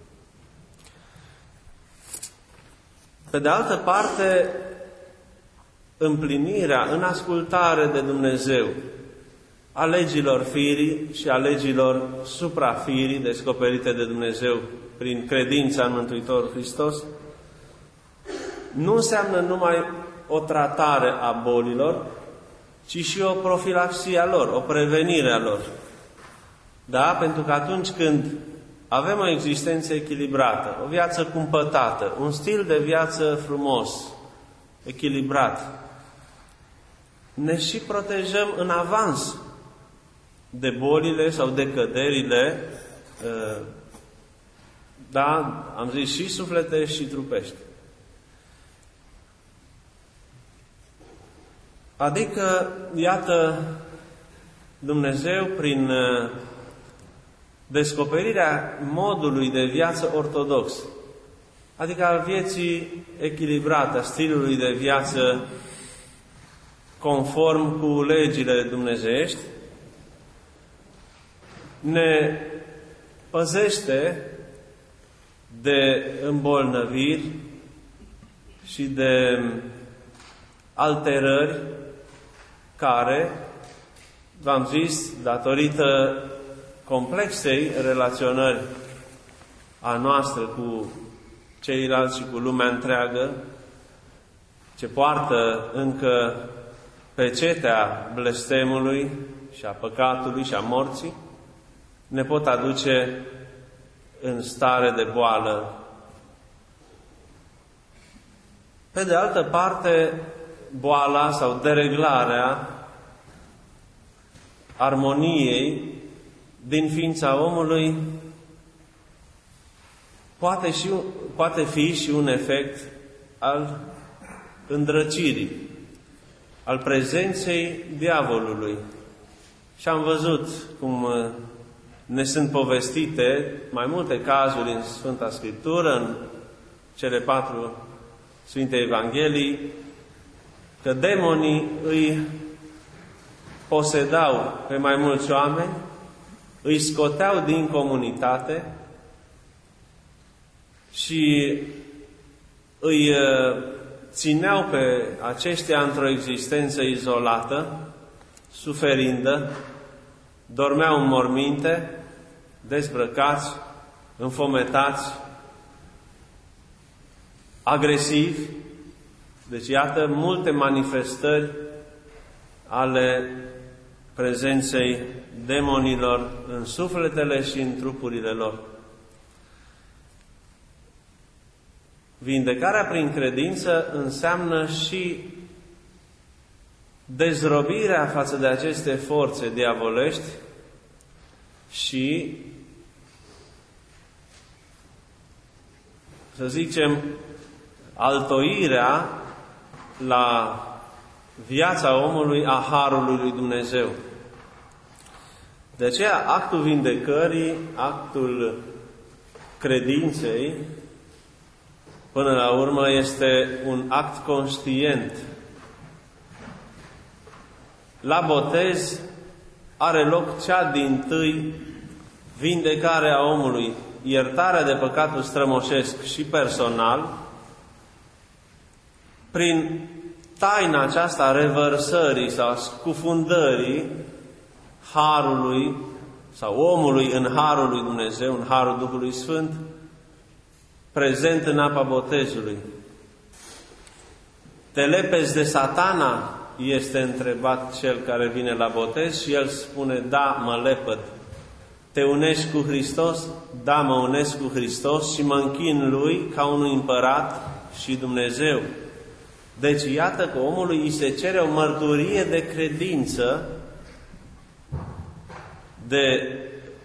S1: Pe de altă parte, împlinirea în ascultare de Dumnezeu a legilor firii și a legilor suprafirii descoperite de Dumnezeu prin credința în Mântuitorul Hristos nu înseamnă numai o tratare a bolilor, ci și o profilaxie a lor, o prevenire a lor. Da? Pentru că atunci când avem o existență echilibrată, o viață cumpătată, un stil de viață frumos, echilibrat, ne și protejăm în avans de bolile sau de căderile, da, am zis, și sufletești și trupești. Adică, iată, Dumnezeu, prin descoperirea modului de viață ortodox, adică al vieții echilibrate, a stilului de viață conform cu legile dumnezeiești, ne păzește de îmbolnăviri și de alterări care, v-am zis, datorită complexei relaționări a noastră cu ceilalți și cu lumea întreagă, ce poartă încă pecetea blestemului și a păcatului și a morții, ne pot aduce în stare de boală. Pe de altă parte, boala sau dereglarea armoniei din ființa omului poate fi și un efect al îndrăcirii, al prezenței diavolului. Și am văzut cum ne sunt povestite mai multe cazuri în Sfânta Scriptură, în cele 4 Sfinte Evanghelii, că demonii îi posedau pe mai mulți oameni, îi scoteau din comunitate și îi țineau pe aceștia într-o existență izolată, suferindă, dormeau în morminte, dezbrăcați, înfometați, agresivi. Deci, iată, multe manifestări ale prezenței demonilor în sufletele și în trupurile lor. Vindecarea prin credință înseamnă și dezrobirea față de aceste forțe diavolești și, să zicem, altoirea la viața omului a harului lui Dumnezeu. De aceea, actul vindecării, actul credinței, până la urmă, este un act conștient. La botez are loc cea dintâi vindecare a omului, iertarea de păcatul strămoșesc și personal, prin taina aceasta a revărsării sau a scufundării harului sau omului în harul lui Dumnezeu, în harul Duhului Sfânt, prezent în apa botezului. Te lepezi de Satana? Este întrebat cel care vine la botez și el spune, da, mă lepăd. Te unești cu Hristos? Da, mă unesc cu Hristos și mă închin Lui ca unui împărat și Dumnezeu. Deci iată că omului îi se cere o mărturie de credință, de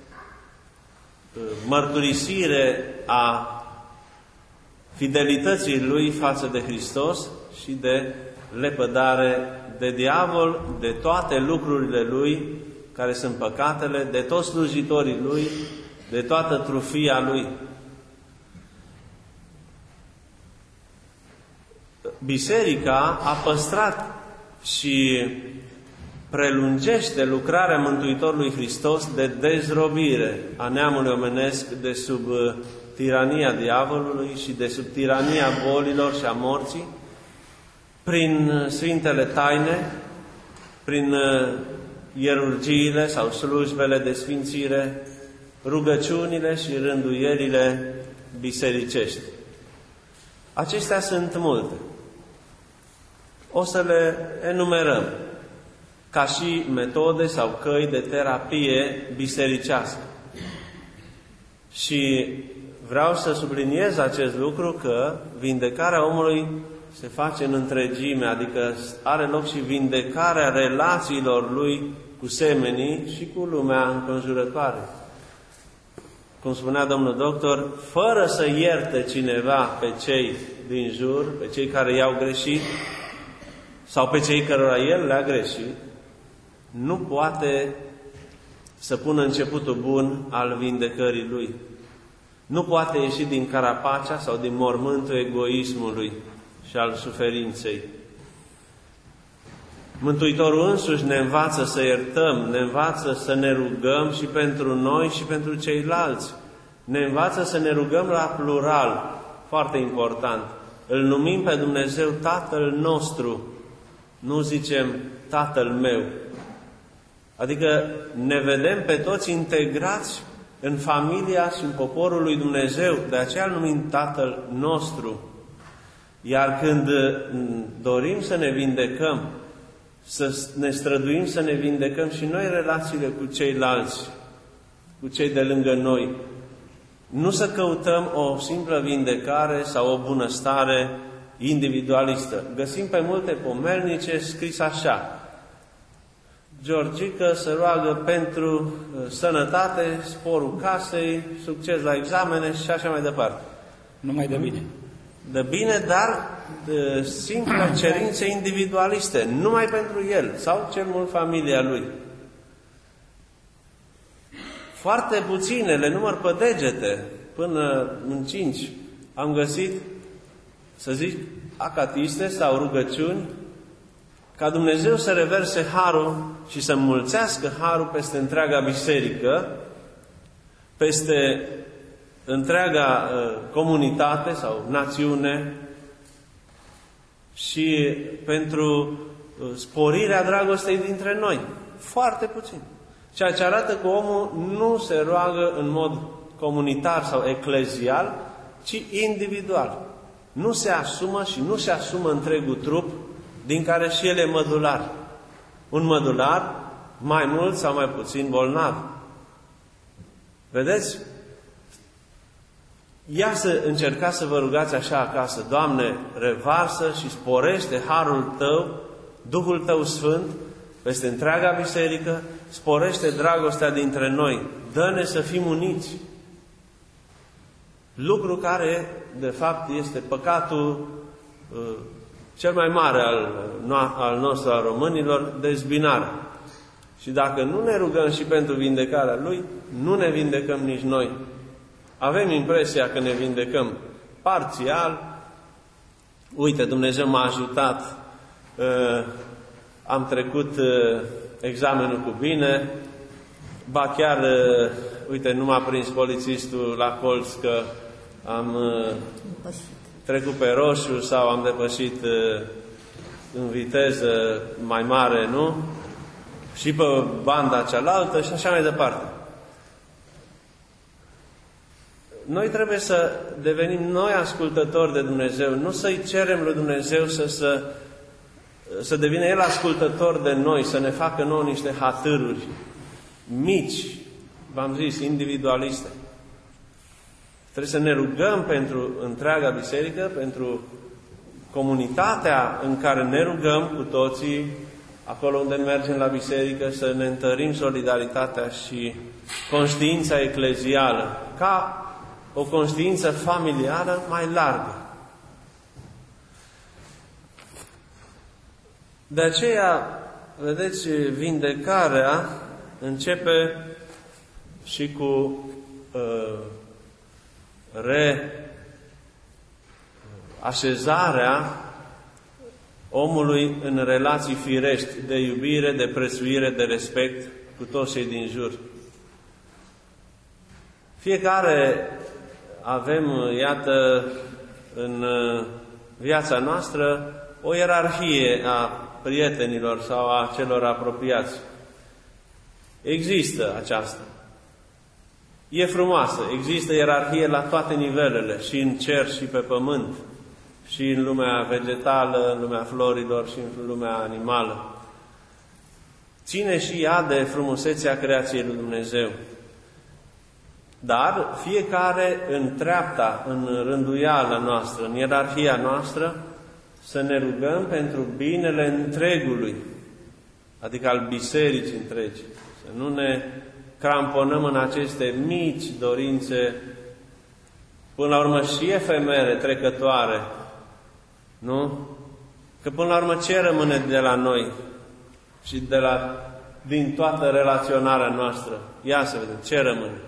S1: mărturisire a fidelității lui față de Hristos și de lepădare de diavol, de toate lucrurile lui care sunt păcatele, de toți slujitorii lui, de toată trufia lui. Biserica a păstrat și prelungește lucrarea Mântuitorului Hristos de dezrobire a neamului omenesc de sub tirania diavolului și de sub tirania bolilor și a morții, prin Sfintele Taine, prin ierurgiile sau slujbele de sfințire, rugăciunile și rânduielile bisericești. Acestea sunt multe. O să le enumerăm ca și metode sau căi de terapie bisericească. Și vreau să subliniez acest lucru că vindecarea omului se face în întregime, adică are loc și vindecarea relațiilor lui cu semenii și cu lumea înconjurătoare. Cum spunea domnul doctor, fără să ierte cineva pe cei din jur, pe cei care i-au greșit, sau pe cei cărora el le-a greșit, nu poate să pună începutul bun al vindecării lui. Nu poate ieși din carapacea sau din mormântul egoismului și al suferinței. Mântuitorul însuși ne învață să iertăm, ne învață să ne rugăm și pentru noi și pentru ceilalți. Ne învață să ne rugăm la plural, foarte important. Îl numim pe Dumnezeu Tatăl nostru, nu zicem Tatăl meu. Adică ne vedem pe toți integrați în familia și în poporul lui Dumnezeu, de aceea îl numim Tatăl nostru. Iar când dorim să ne vindecăm, să ne străduim să ne vindecăm și noi relațiile cu ceilalți, cu cei de lângă noi, nu să căutăm o simplă vindecare sau o bunăstare individualistă. Găsim pe multe pomelnice scris așa: Georgica se roagă pentru sănătate, sporul casei, succes la examene și așa mai departe.
S2: Nu mai dă bine.
S1: Dă bine, dar simple cerințe individualiste, numai pentru el sau cel mult familia lui. Foarte puține, le număr pe degete, până în 5, am găsit, să zic, acatiste sau rugăciuni ca Dumnezeu să reverse harul și să înmulțească harul peste întreaga biserică, peste întreaga comunitate sau națiune și pentru sporirea dragostei dintre noi. Foarte puțin. Ceea ce arată că omul nu se roagă în mod comunitar sau eclezial, ci individual. Nu se asumă și nu se asumă întregul trup, din care și el e mădular. Un mădular mai mult sau mai puțin bolnav. Vedeți? Ia să încercați să vă rugați așa acasă: Doamne, revarsă și sporește harul Tău Duhul Tău Sfânt peste întreaga biserică, sporește dragostea dintre noi, dă-ne să fim uniți. Lucru care, de fapt, este păcatul cel mai mare al nostru, al românilor, dezbinarea. Și dacă nu ne rugăm și pentru vindecarea Lui, nu ne vindecăm nici noi. Avem impresia că ne vindecăm parțial. Uite, Dumnezeu m-a ajutat, am trecut examenul cu bine, ba chiar, uite, nu m-a prins polițistul la colț că am trecut pe roșu sau am depășit în viteză mai mare, nu? Și pe banda cealaltă și așa mai departe. Noi trebuie să devenim noi ascultători de Dumnezeu, nu să-i cerem lui Dumnezeu să devină El ascultător de noi, să ne facă nouă niște hatâruri mici, v-am zis, individualiste. Trebuie să ne rugăm pentru întreaga biserică, pentru comunitatea în care ne rugăm cu toții, acolo unde mergem la biserică, să ne întărim solidaritatea și conștiința eclezială, ca o conștiință familială mai largă. De aceea, vedeți, vindecarea începe și cu reașezarea omului în relații firești de iubire, de prețuire, de respect cu toți cei din jur. Fiecare avem, iată, în viața noastră o ierarhie a prietenilor sau a celor apropiați. Există aceasta. E frumoasă. Există ierarhie la toate nivelele, și în cer și pe pământ, și în lumea vegetală, în lumea florilor și în lumea animală. Ține și ea de frumusețea creației lui Dumnezeu. Dar fiecare în treapta, în rânduiala noastră, în ierarhia noastră, să ne rugăm pentru binele întregului, adică al bisericii întregi. Să nu ne cramponăm în aceste mici dorințe, până la urmă și efemere, trecătoare, nu? Că până la urmă ce rămâne de la noi și din toată relaționarea noastră? Ia să vedem, ce rămâne?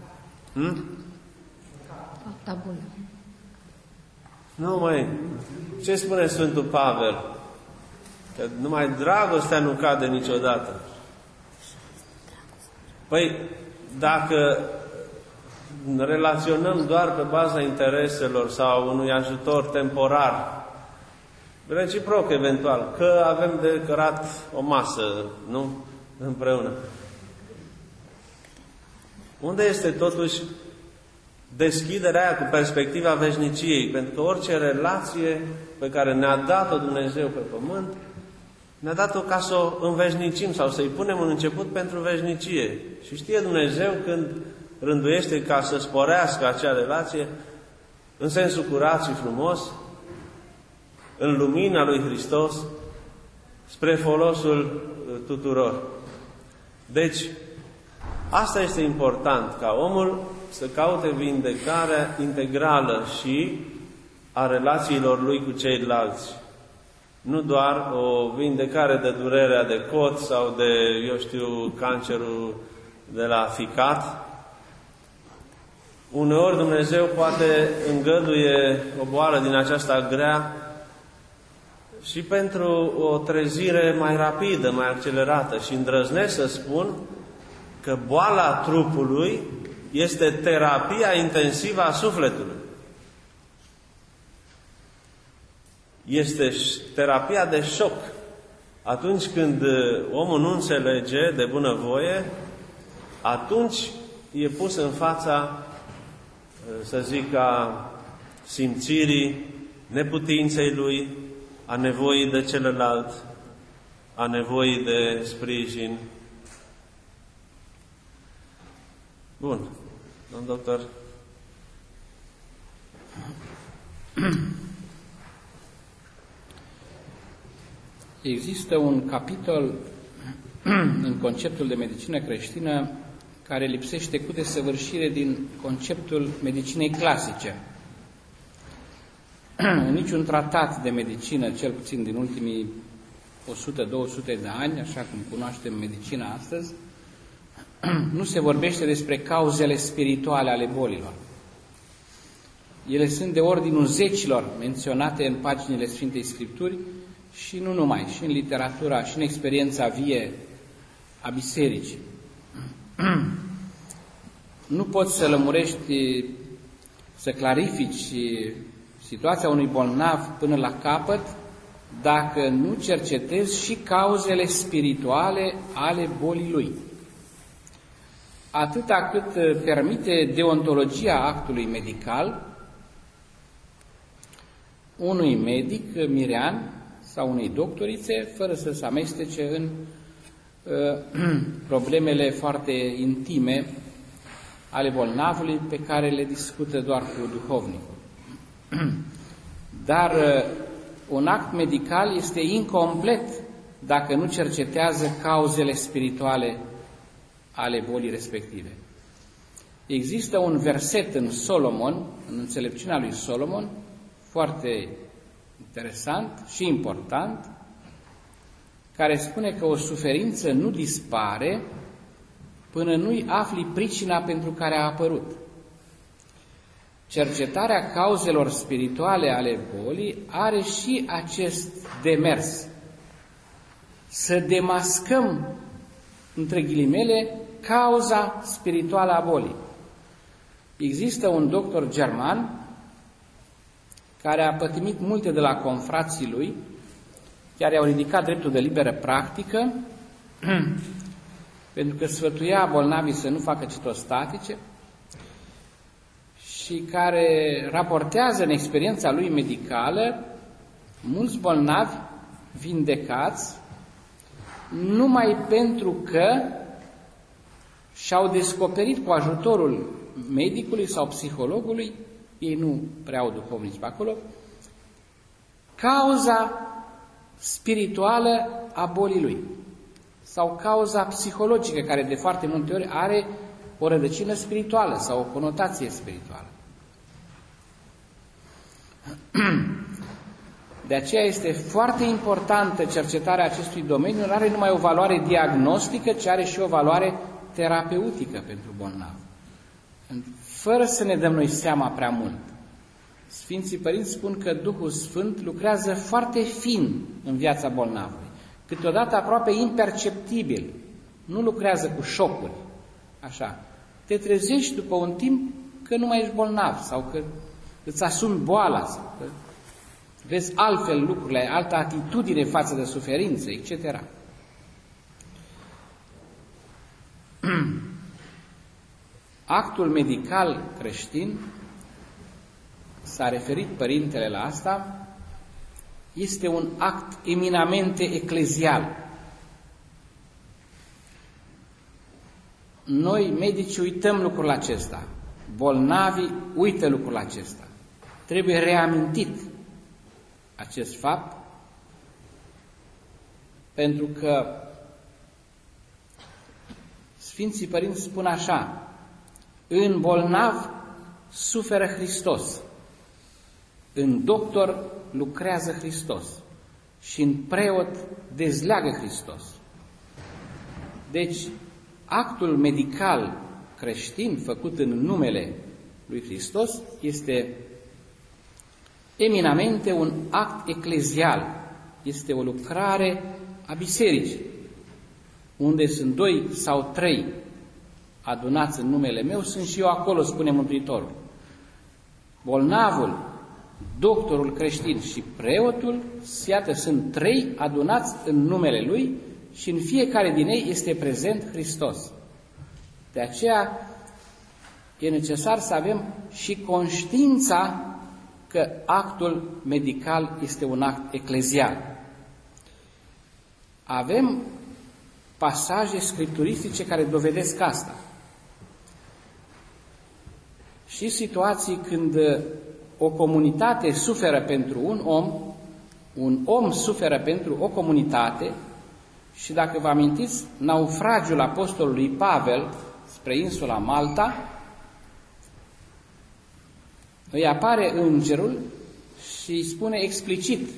S3: Fapta bună.
S1: Nu, măi, ce spune Sfântul Pavel? Că numai dragostea nu cade niciodată. Păi, dacă relaționăm doar pe baza intereselor sau unui ajutor temporar, reciproc eventual, că avem de cărat o masă, nu? Împreună. Unde este totuși deschiderea aia cu perspectiva veșniciei? Pentru că orice relație pe care ne-a dat-o Dumnezeu pe pământ, ne-a dat-o ca să o înveșnicim sau să-i punem un început pentru veșnicie. Și știe Dumnezeu când rânduiește ca să sporească acea relație în sensul curat și frumos, în lumina lui Hristos, spre folosul tuturor. Deci, asta este important, ca omul să caute vindecarea integrală și a relațiilor lui cu ceilalți. Nu doar o vindecare de durerea de cot sau de, eu știu, cancerul de la ficat. Uneori Dumnezeu poate îngăduie o boală din aceasta grea și pentru o trezire mai rapidă, mai accelerată. Și îndrăznesc să spun că boala trupului este terapia intensivă a sufletului. Este terapia de șoc. Atunci când omul nu înțelege de bunăvoie, atunci e pus în fața, să zic, a simțirii, neputinței lui, a nevoii de celălalt, a nevoii de sprijin. Bun. Domn doctor.
S2: Există un capitol în conceptul de medicină creștină care lipsește cu desăvârșire din conceptul medicinei clasice. În niciun tratat de medicină, cel puțin din ultimii 100-200 de ani, așa cum cunoaștem medicina astăzi, nu se vorbește despre cauzele spirituale ale bolilor. Ele sunt de ordinul zecilor menționate în paginile Sfintei Scripturi și nu numai, și în literatura, și în experiența vie a bisericii. Nu poți să lămurești, să clarifici situația unui bolnav până la capăt dacă nu cercetezi și cauzele spirituale ale bolii lui. Atâta cât permite deontologia actului medical, unui medic mirean sau unei doctorițe, fără să se amestece în problemele foarte intime ale bolnavului, pe care le discută doar cu duhovnicul. Dar un act medical este incomplet dacă nu cercetează cauzele spirituale ale bolii respective. Există un verset în Solomon, în înțelepciunea lui Solomon, foarte interesant și important, care spune că o suferință nu dispare până nu-i afli pricina pentru care a apărut. Cercetarea cauzelor spirituale ale bolii are și acest demers, să demascăm, între ghilimele, cauza spirituală a bolii. Există un doctor german care a pătimit multe de la confrații lui, chiar i-au ridicat dreptul de liberă practică, pentru că sfătuia bolnavii să nu facă citostatice, și care raportează în experiența lui medicală mulți bolnavi vindecați numai pentru că și-au descoperit cu ajutorul medicului sau psihologului, ei nu prea au duhovnici pe acolo, cauza spirituală a bolii lui sau cauza psihologică, care de foarte multe ori are o rădăcină spirituală sau o conotație spirituală. De aceea este foarte importantă cercetarea acestui domeniu. Nu are numai o valoare diagnostică, ci are și o valoare terapeutică pentru bolnav. Fără să ne dăm noi seama prea mult. Sfinții Părinți spun că Duhul Sfânt lucrează foarte fin în viața bolnavului, câteodată aproape imperceptibil. Nu lucrează cu șocuri. Așa. Te trezești după un timp că nu mai ești bolnav sau că îți asumi boala sau că vezi altfel lucrurile, altă atitudine față de suferință, etc. Actul medical creștin, s-a referit Părintele la asta, este un act eminamente eclezial. Noi, medici, uităm lucrul acesta. Bolnavii uită lucrul acesta. Trebuie reamintit acest fapt, pentru că Sfinții Părinți spun așa: în bolnav suferă Hristos, în doctor lucrează Hristos și în preot dezleagă Hristos. Deci, actul medical creștin făcut în numele lui Hristos este eminamente un act eclezial, este o lucrare a bisericii, unde sunt 2 sau 3 adunați în numele meu, sunt și eu acolo, spune Mântuitorul. Bolnavul, doctorul creștin și preotul, iată, sunt 3 adunați în numele lui și în fiecare din ei este prezent Hristos. De aceea e necesar să avem și conștiința că actul medical este un act eclezial. Avem pasaje scripturistice care dovedesc asta. Și situații când o comunitate suferă pentru un om, Un om suferă pentru o comunitate și dacă vă amintiți, naufragiul apostolului Pavel spre insula Malta, îi apare îngerul și îi spune explicit: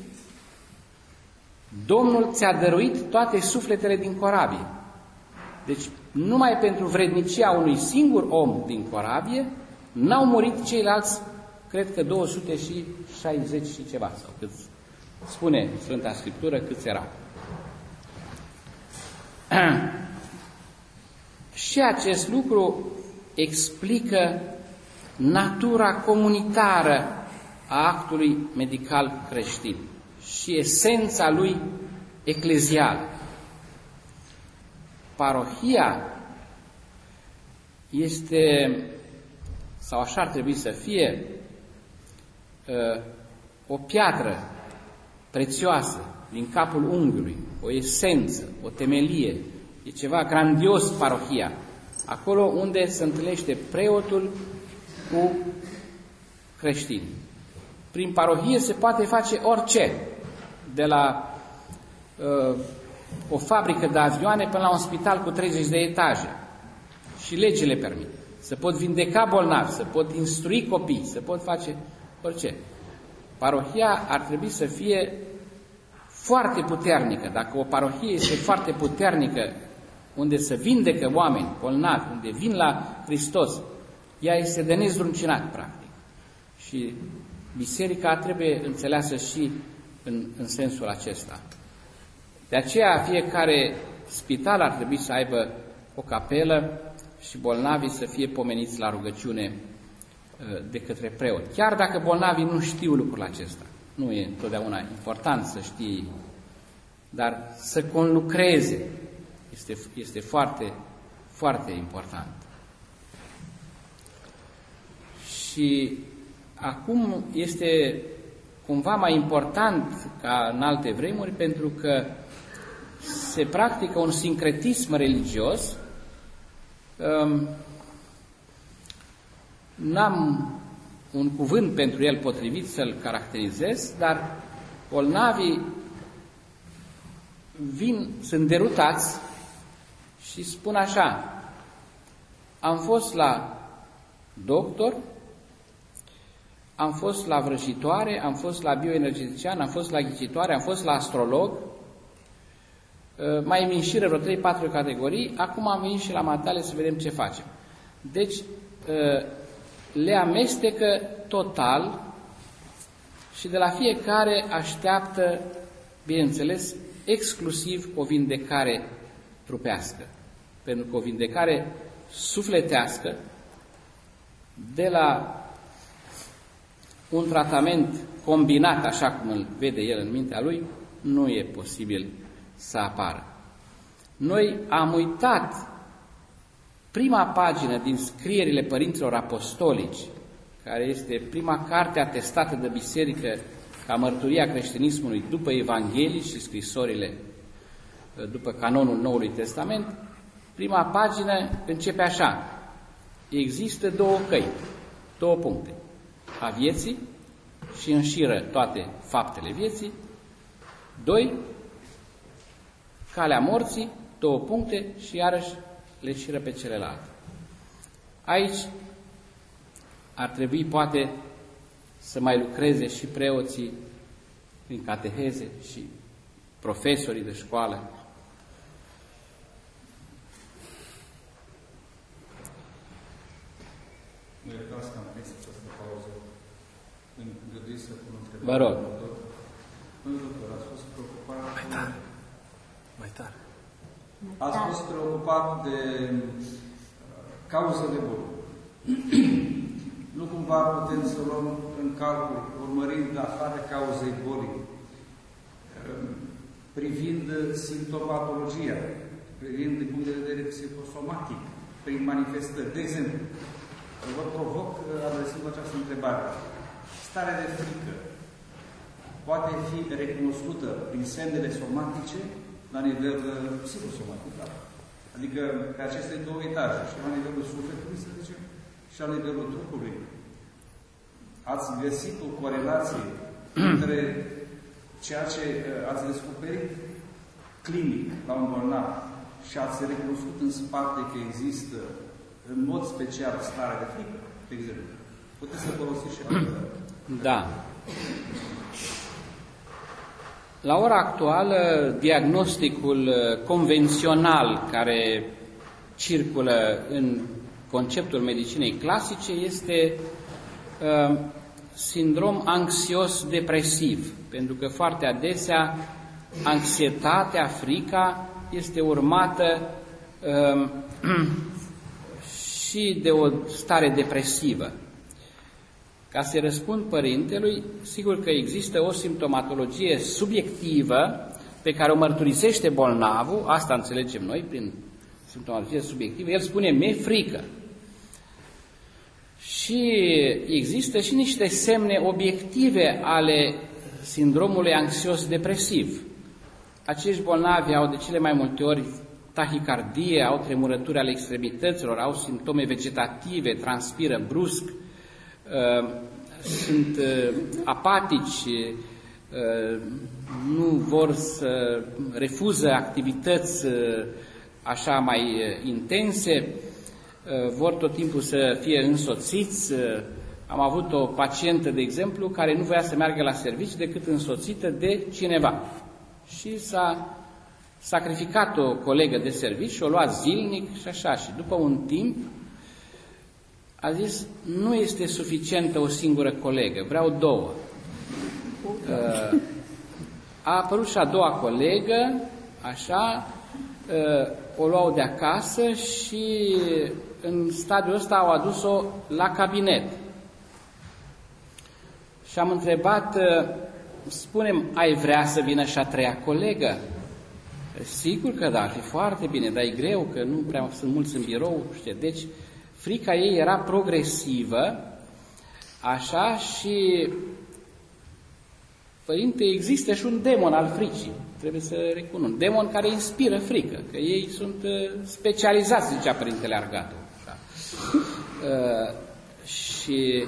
S2: Domnul ți-a dăruit toate sufletele din corabie. Deci, numai pentru vrednicia unui singur om din corabie, n-au murit ceilalți, cred că 260 și ceva, sau cât spune Sfânta Scriptură, câți erau. Și acest lucru explică natura comunitară a actului medical creștin și esența lui eclezială. Parohia este, sau așa ar trebui să fie, o piatră prețioasă din capul unghiului, o esență, o temelie. E ceva grandios parohia. Acolo unde se întâlnește preotul cu creștini. Prin parohie se poate face orice, de la o fabrică de avioane până la un spital cu 30 de etaje. Și legile permit. Se pot vindeca bolnavi, se pot instrui copii, se pot face orice. Parohia ar trebui să fie foarte puternică. Dacă o parohie este foarte puternică, unde se vindecă oameni bolnavi, unde vin la Hristos, ea este de nezdruncinat, practic. Și biserica trebuie înțeleasă și în sensul acesta. De aceea fiecare spital ar trebui să aibă o capelă și bolnavii să fie pomeniți la rugăciune de către preot. Chiar dacă bolnavii nu știu lucrul acesta, nu e întotdeauna important să știe, dar să conlucreze este foarte, foarte important. Și acum este cumva mai important ca în alte vremuri, pentru că se practică un sincretism religios. N-am un cuvânt pentru el potrivit să-l caracterizez, dar bolnavii sunt derutați și spun așa: am fost la doctor, am fost la vrăjitoare, am fost la bioenergetician, am fost la ghicitoare, am fost la astrolog, mai îmi înșiră vreo 3-4 categorii, acum am venit și la matale să vedem ce facem. Deci le amestecă total și de la fiecare așteaptă, bineînțeles, exclusiv o vindecare trupească. Pentru că o vindecare sufletească, de la un tratament combinat, așa cum îl vede el în mintea lui, nu e posibil să apară. Noi am uitat prima pagină din scrierile părinților apostolici, care este prima carte atestată de biserică ca mărturia creștinismului după Evanghelii și scrisorile după canonul Noului Testament. Prima pagină începe așa: există două căi, două puncte a vieții, și înșiră toate faptele vieții. 2, calea morții, două puncte, și iarăși le înșiră pe celelalte. Aici ar trebui poate să mai lucreze și preoții prin cateheze și profesorii de școală.
S3: Nu iertați că am prins această pauză. Îngăduiți să pun întrebare.
S2: Vă rog.
S3: Domnul doctor, ați fost preocupat...
S1: Mai tare.
S3: Ați fost preocupat de cauzele bolii. Nu cumva putem să luăm în calcul, urmărind aflarea cauzei bolii, privind simptomatologia, privind din punct de vedere psihosomatic, prin manifestări. De exemplu, vă provoc adresând această întrebare. Starea de frică poate fi recunoscută prin semnele somatice la nivel psihosomatic, da? Adică pe aceste două etaje, și la nivelul sufletului, să zicem, și la nivelul trupului. Ați găsit o corelație între ceea ce ați descoperit clinic la un bolnav și ați recunoscut în spate că există în mod special stare de frică, de exemplu, puteți să folosiți și altfel.
S2: Da. La ora actuală, diagnosticul convențional care circulă în conceptul medicinei clasice este sindrom anxios-depresiv, pentru că foarte adesea anxietatea, frica este urmată și de o stare depresivă. Ca să răspund părintelui, sigur că există o simptomatologie subiectivă pe care o mărturisește bolnavul, asta înțelegem noi prin simptomatologie subiectivă, el spune, mi-e frică. Și există și niște semne obiective ale sindromului anxios-depresiv. Acești bolnavi au de cele mai multe ori tahicardie, au tremurături ale extremităților, au simptome vegetative, transpiră brusc, sunt apatici, nu vor să refuză activități așa mai intense, vor tot timpul să fie însoțiți. Am avut o pacientă, de exemplu, care nu voia să meargă la serviciu decât însoțită de cineva. Și s-a sacrificat o colegă de serviciu, o lua zilnic și așa. Și după un timp a zis, nu este suficientă o singură colegă, vreau două. A apărut și a doua colegă, așa, o luau de acasă și în stadiul ăsta au adus-o la cabinet. Și am întrebat, spune-mi, ai vrea să vină și a treia colegă? Sigur că da, ar fi foarte bine, dar e greu, că nu prea sunt mulți în birou, știe. Deci, frica ei era progresivă, așa, și părinte, există și un demon al fricii, trebuie să recunosc, un demon care inspiră frică, că ei sunt specializați, zicea Părintele Argatu. Și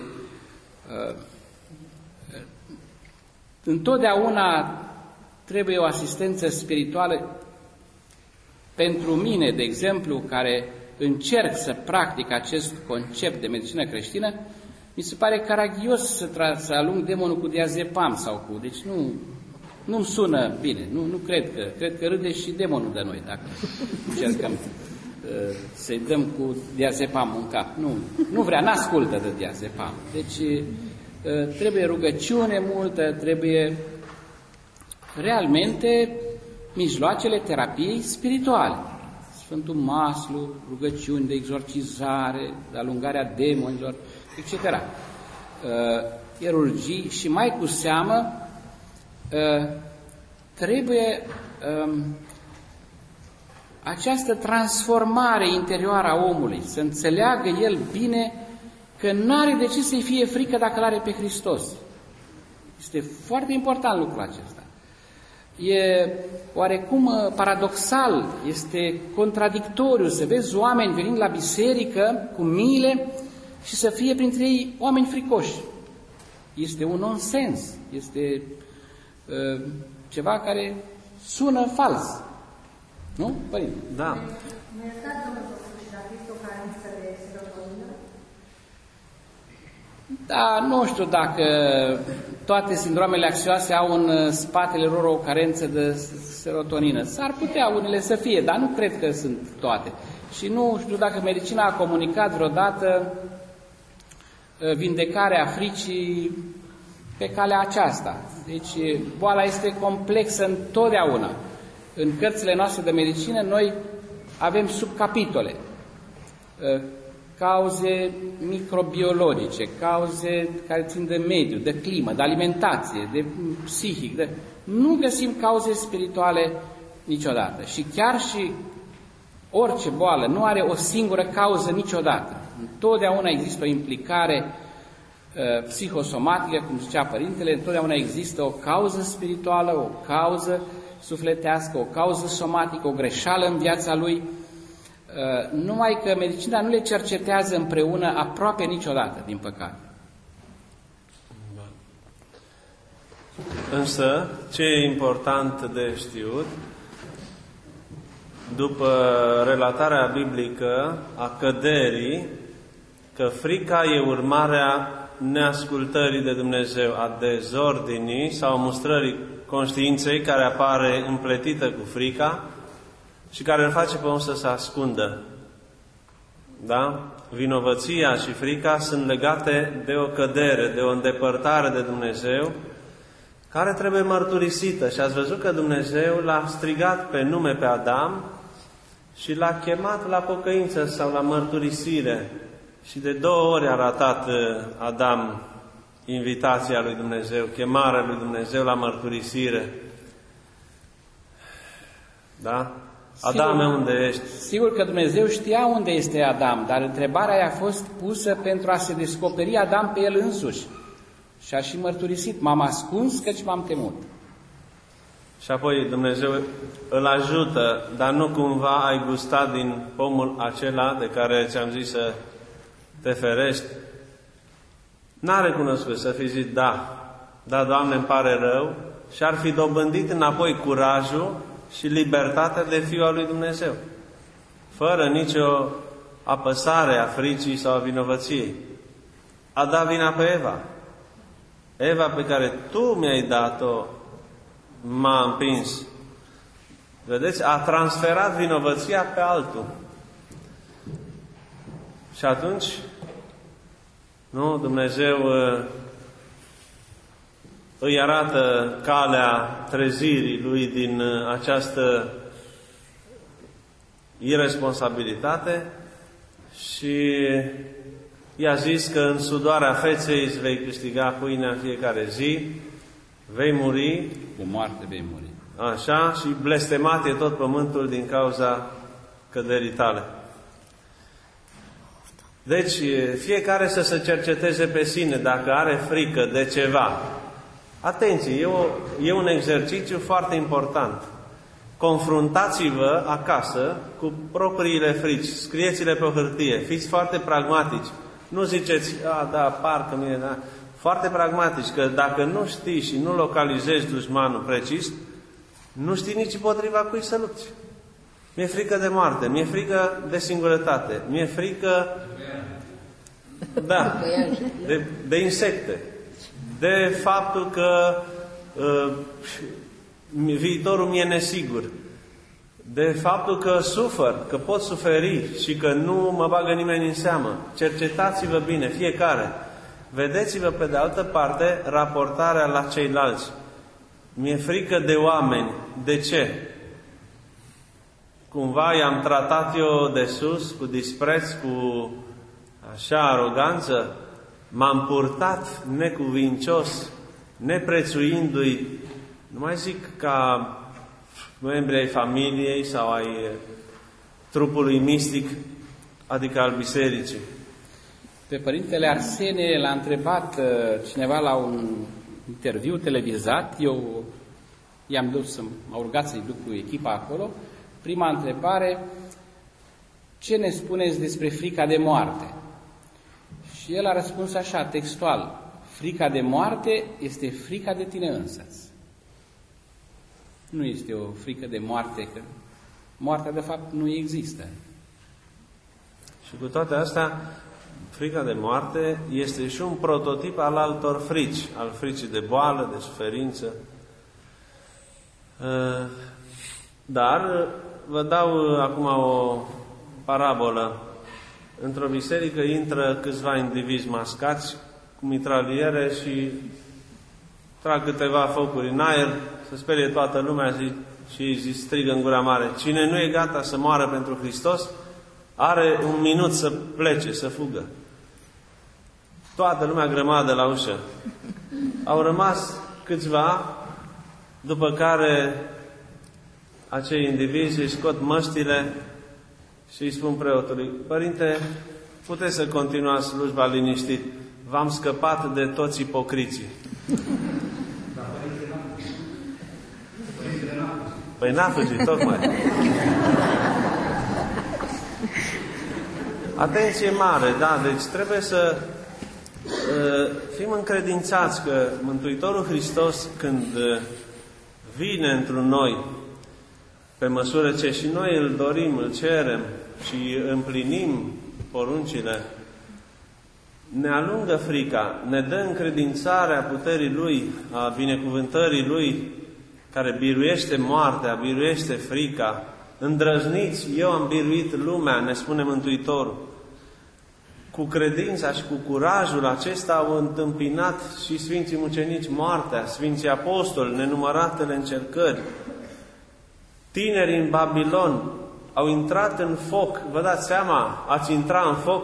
S2: întotdeauna trebuie o asistență spirituală. Pentru mine, de exemplu, care încerc să practic acest concept de medicină creștină, mi se pare caragios să alung demonul cu diazepam sau cu... Deci nu-mi sună bine, nu cred că râde și demonul de noi dacă încercăm să-i dăm cu diazepam în cap. Nu vrea, n-ascultă de diazepam. Deci trebuie rugăciune multă, trebuie realmente mijloacele terapiei spirituale. Sfântul Maslu, rugăciuni de exorcizare, de alungarea demonilor, etc. Chirurgii și mai cu seamă trebuie această transformare interioară a omului, să înțeleagă el bine că n-are de ce să-i fie frică dacă l-are pe Hristos. Este foarte important lucrul acesta. E oarecum paradoxal, este contradictoriu să vezi oameni venind la biserică cu miile și să fie printre ei oameni fricoși. Este un nonsens, este ceva care sună fals. Nu, părinte?
S1: Da.
S2: Da, nu știu dacă toate sindromele anxioase au în spatele lor o carență de serotonină. S-ar putea unele să fie, dar nu cred că sunt toate. Și nu știu dacă medicina a comunicat vreodată vindecarea fricii pe calea aceasta. Deci boala este complexă întotdeauna. În cărțile noastre de medicină noi avem subcapitole. Cauze microbiologice, cauze care țin de mediu, de climă, de alimentație, de psihic. Nu găsim cauze spirituale niciodată. Și chiar și orice boală nu are o singură cauză niciodată. Întotdeauna există o implicare psihosomatică, cum zicea Părintele, întotdeauna există o cauză spirituală, o cauză sufletească, o cauză somatică, o greșeală în viața lui, numai că medicina nu le cercetează împreună aproape niciodată, din păcate.
S1: Însă, ce e important de știut, după relatarea biblică a căderii, că frica e urmarea neascultării de Dumnezeu, a dezordinii sau mustrării conștiinței care apare împletită cu frica și care îl face pe om să se ascundă. Da? Vinovăția și frica sunt legate de o cădere, de o îndepărtare de Dumnezeu, care trebuie mărturisită. Și ați văzut că Dumnezeu l-a strigat pe nume pe Adam și l-a chemat la pocăință sau la mărturisire. Și de 2 ori a ratat Adam invitația lui Dumnezeu, chemarea lui Dumnezeu la mărturisire. Da? Adame, unde ești?
S2: Sigur că Dumnezeu știa unde este Adam, dar întrebarea i-a fost pusă pentru a se descoperi Adam pe el însuși. Și a și mărturisit, m-am ascuns căci m-am temut.
S1: Și apoi Dumnezeu îl ajută, dar nu cumva ai gustat din pomul acela de care ți-am zis să te ferești. N-a recunoscut, să fi zis da, Doamne, îmi pare rău, și ar fi dobândit înapoi curajul și libertatea de fiul al lui Dumnezeu, fără nicio apăsare a fricii sau a vinovăției. A dat vina pe Eva. Eva pe care tu mi-ai dat-o m-a împins. Vedeți? A transferat vinovăția pe altul. Și atunci, nu, Dumnezeu îi arată calea trezirii lui din această irresponsabilitate și i-a zis că în sudoarea feței îți vei câștiga pâinea în fiecare zi, vei muri.
S2: De moarte vei muri.
S1: Așa, și blestemat e tot pământul din cauza căderii tale. Deci, fiecare să se cerceteze pe sine dacă are frică de ceva. Atenție, e un exercițiu foarte important. Confruntați-vă acasă cu propriile frici, scrieți-le pe o hârtie, fiți foarte pragmatici. Nu ziceți, da, parcă mie, da. Foarte pragmatici, că dacă nu știi și nu localizezi dușmanul precis, nu știi nici împotriva cui să lupți. Mi-e frică de moarte, mi-e frică de singurătate, mi-e frică de insecte, de faptul că viitorul mi-e nesigur, de faptul că sufăr, că pot suferi și că nu mă bagă nimeni în seamă. Cercetați-vă bine, fiecare. Vedeți-vă pe de altă parte raportarea la ceilalți. Mi-e frică de oameni. De ce? Cumva i-am tratat eu de sus, cu dispreț, cu așa aroganță? M-am purtat necuvincios, neprețuindu-i, nu mai zic ca membri ai familiei sau ai trupului mistic, adică al bisericii.
S2: Pe Părintele Arsenie l-a întrebat cineva la un interviu televizat, eu i-am dus, m-au rugat să-i duc cu echipa acolo. Prima întrebare, ce ne spuneți despre frica de moarte? Și el a răspuns așa, textual, frica de moarte este frica de tine însăți. Nu este o frică de moarte, că moartea de fapt nu există.
S1: Și cu toate astea, frica de moarte este și un prototip al altor frici, al fricii de boală, de suferință. Dar vă dau acum o parabolă. Într-o biserică intră câțiva indivizi mascați cu mitraliere și trag câteva focuri în aer, se sperie toată lumea și îi strigă în gura mare: cine nu e gata să moară pentru Hristos, are 1 minut să plece, să fugă. Toată lumea grămadă la ușă. Au rămas câțiva, după care acei indivizi își scot măștile și îi spun preotului: Părinte, puteți să continuați slujba liniștit, v-am scăpat de toți ipocriții. Păi n-a fugit, tocmai. Atenție mare, da, deci trebuie să Fim încredințați că Mântuitorul Hristos, când vine într-un noi, pe măsură ce și noi îl dorim, îl cerem și împlinim poruncile, ne alungă frica, ne dă încredințarea puterii Lui, a binecuvântării Lui, care biruiește moartea, biruiește frica. Îndrăzniți, eu am biruit lumea, ne spune Mântuitorul. Cu credința și cu curajul acesta au întâmpinat și Sfinții Mucenici moartea, Sfinții Apostoli, nenumăratele încercări. Tinerii în Babilon au intrat în foc. Vă dați seama, ați intrat în foc?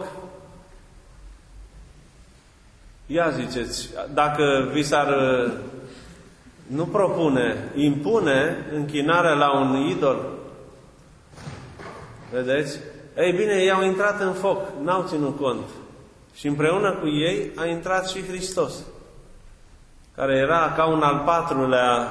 S1: Ia ziceți, dacă vi s-ar, nu propune, impune închinarea la un idol, vedeți? Ei bine, ei au intrat în foc, n-au ținut cont. Și împreună cu ei a intrat și Hristos, care era ca un al patrulea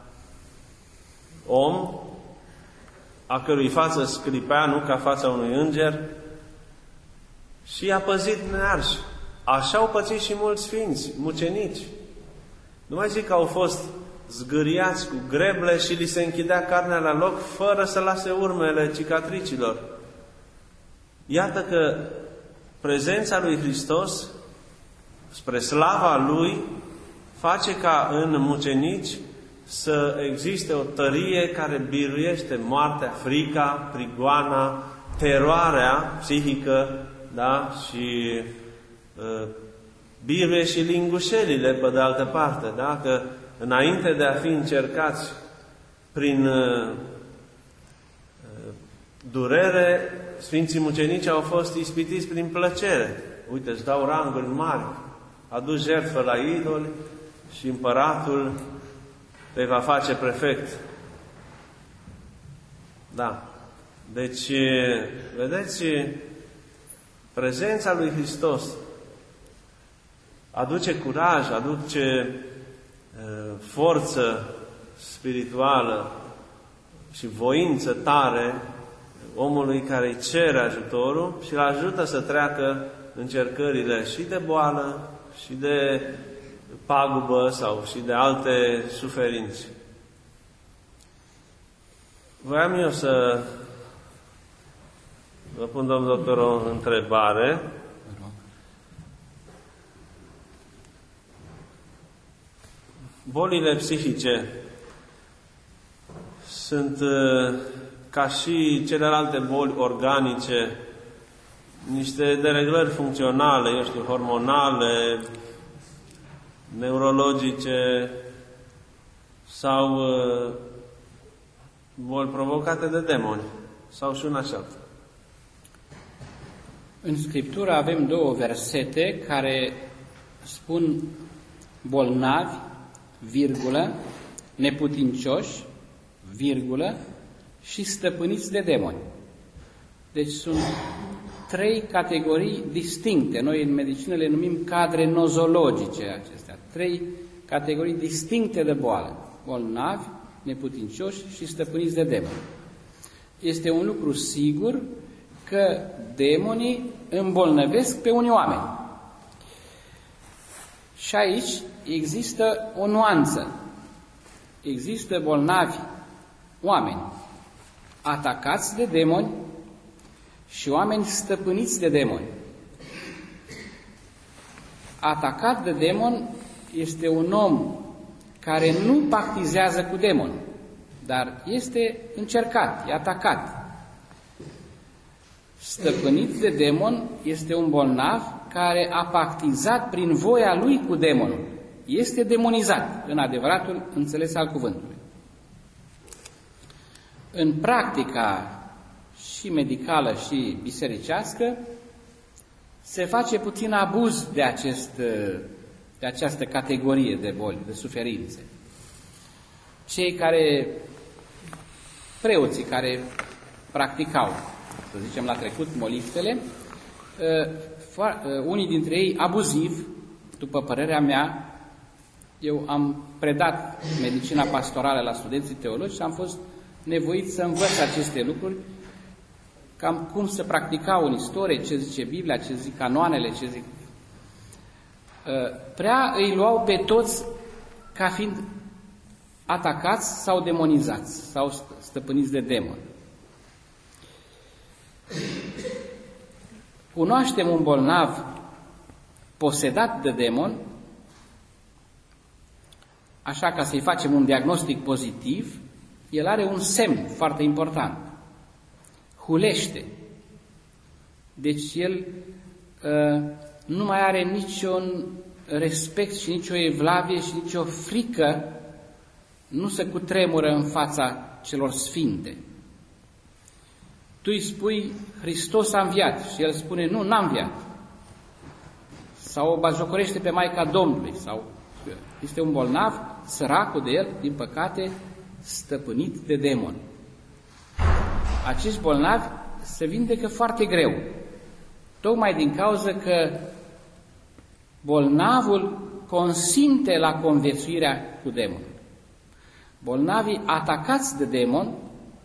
S1: om, a cărui față sclipea, nu ca fața unui înger, și a păzit nearși. Așa au pățit și mulți sfinți, mucenici. Nu mai zic că au fost zgâriați cu greble și li se închidea carnea la loc fără să lase urmele cicatricilor. Iată că prezența lui Hristos, spre slava Lui, face ca în mucenici să existe o tărie care biruiește moartea, frica, prigoana, teroarea psihică, da? Și biruie și lingușelile, pe de altă parte, da? Că înainte de a fi încercați prin durere, Sfinții Mucenici au fost ispitiți prin plăcere. Uite, îți dau ranguri mari, adu jertfă la idoli și împăratul te va face prefect. Da. Deci, vedeți, prezența lui Hristos aduce curaj, aduce forță spirituală și voință tare omului care îi cere ajutorul și îl ajută să treacă încercările și de boală, și de pagubă sau și de alte suferințe. Voiam eu să vă pun, domnul doctor, o întrebare. Bolile psihice sunt ca și celelalte boli organice, niște dereglări funcționale, eu știu, hormonale, neurologice sau boli provocate de demoni, sau și una și alta.
S2: În Scriptură avem două versete care spun bolnavi, virgulă, neputincioși, virgulă, și stăpâniți de demoni. Deci sunt trei categorii distincte. Noi în medicină le numim cadre nozologice acestea. Trei categorii distincte de boală. Bolnavi, neputincioși și stăpâniți de demoni. Este un lucru sigur că demonii îmbolnăvesc pe unii oameni. Și aici există o nuanță. Există bolnavi, oameni atacați de demoni și oameni stăpâniți de demoni. Atacat de demon este un om care nu pactizează cu demon, dar este încercat, e atacat. Stăpânit de demon este un bolnav care a pactizat prin voia lui cu demonul. Este demonizat, în adevăratul înțeles al cuvântului. În practica și medicală și bisericească se face puțin abuz de această categorie de boli, de suferințe. Preoții care practicau, să zicem la trecut, moliftele, unii dintre ei abuziv, după părerea mea, eu am predat medicina pastorală la studenții teologi și am fost nevoit să învăț aceste lucruri, cam cum să practicau în istorie, ce zice Biblia, ce zic canoanele, ce zic. prea îi luau pe toți ca fiind atacați sau demonizați sau stăpâniți de demoni. Cunoaștem un bolnav posedat de demon, așa ca să-i facem un diagnostic pozitiv, el are un semn foarte important. Hulește. Deci el nu mai are niciun respect și nicio evlavie și nicio frică, nu se cutremură în fața celor sfinte. Tu îi spui, Hristos a înviat, și el spune, nu, n-a înviat. Sau o batjocorește pe Maica Domnului, sau este un bolnav, săracul de el, din păcate, stăpânit de demon. Acești bolnavi se vindecă foarte greu, tocmai din cauza că bolnavul consimte la conviețuirea cu demon. Bolnavii atacați de demon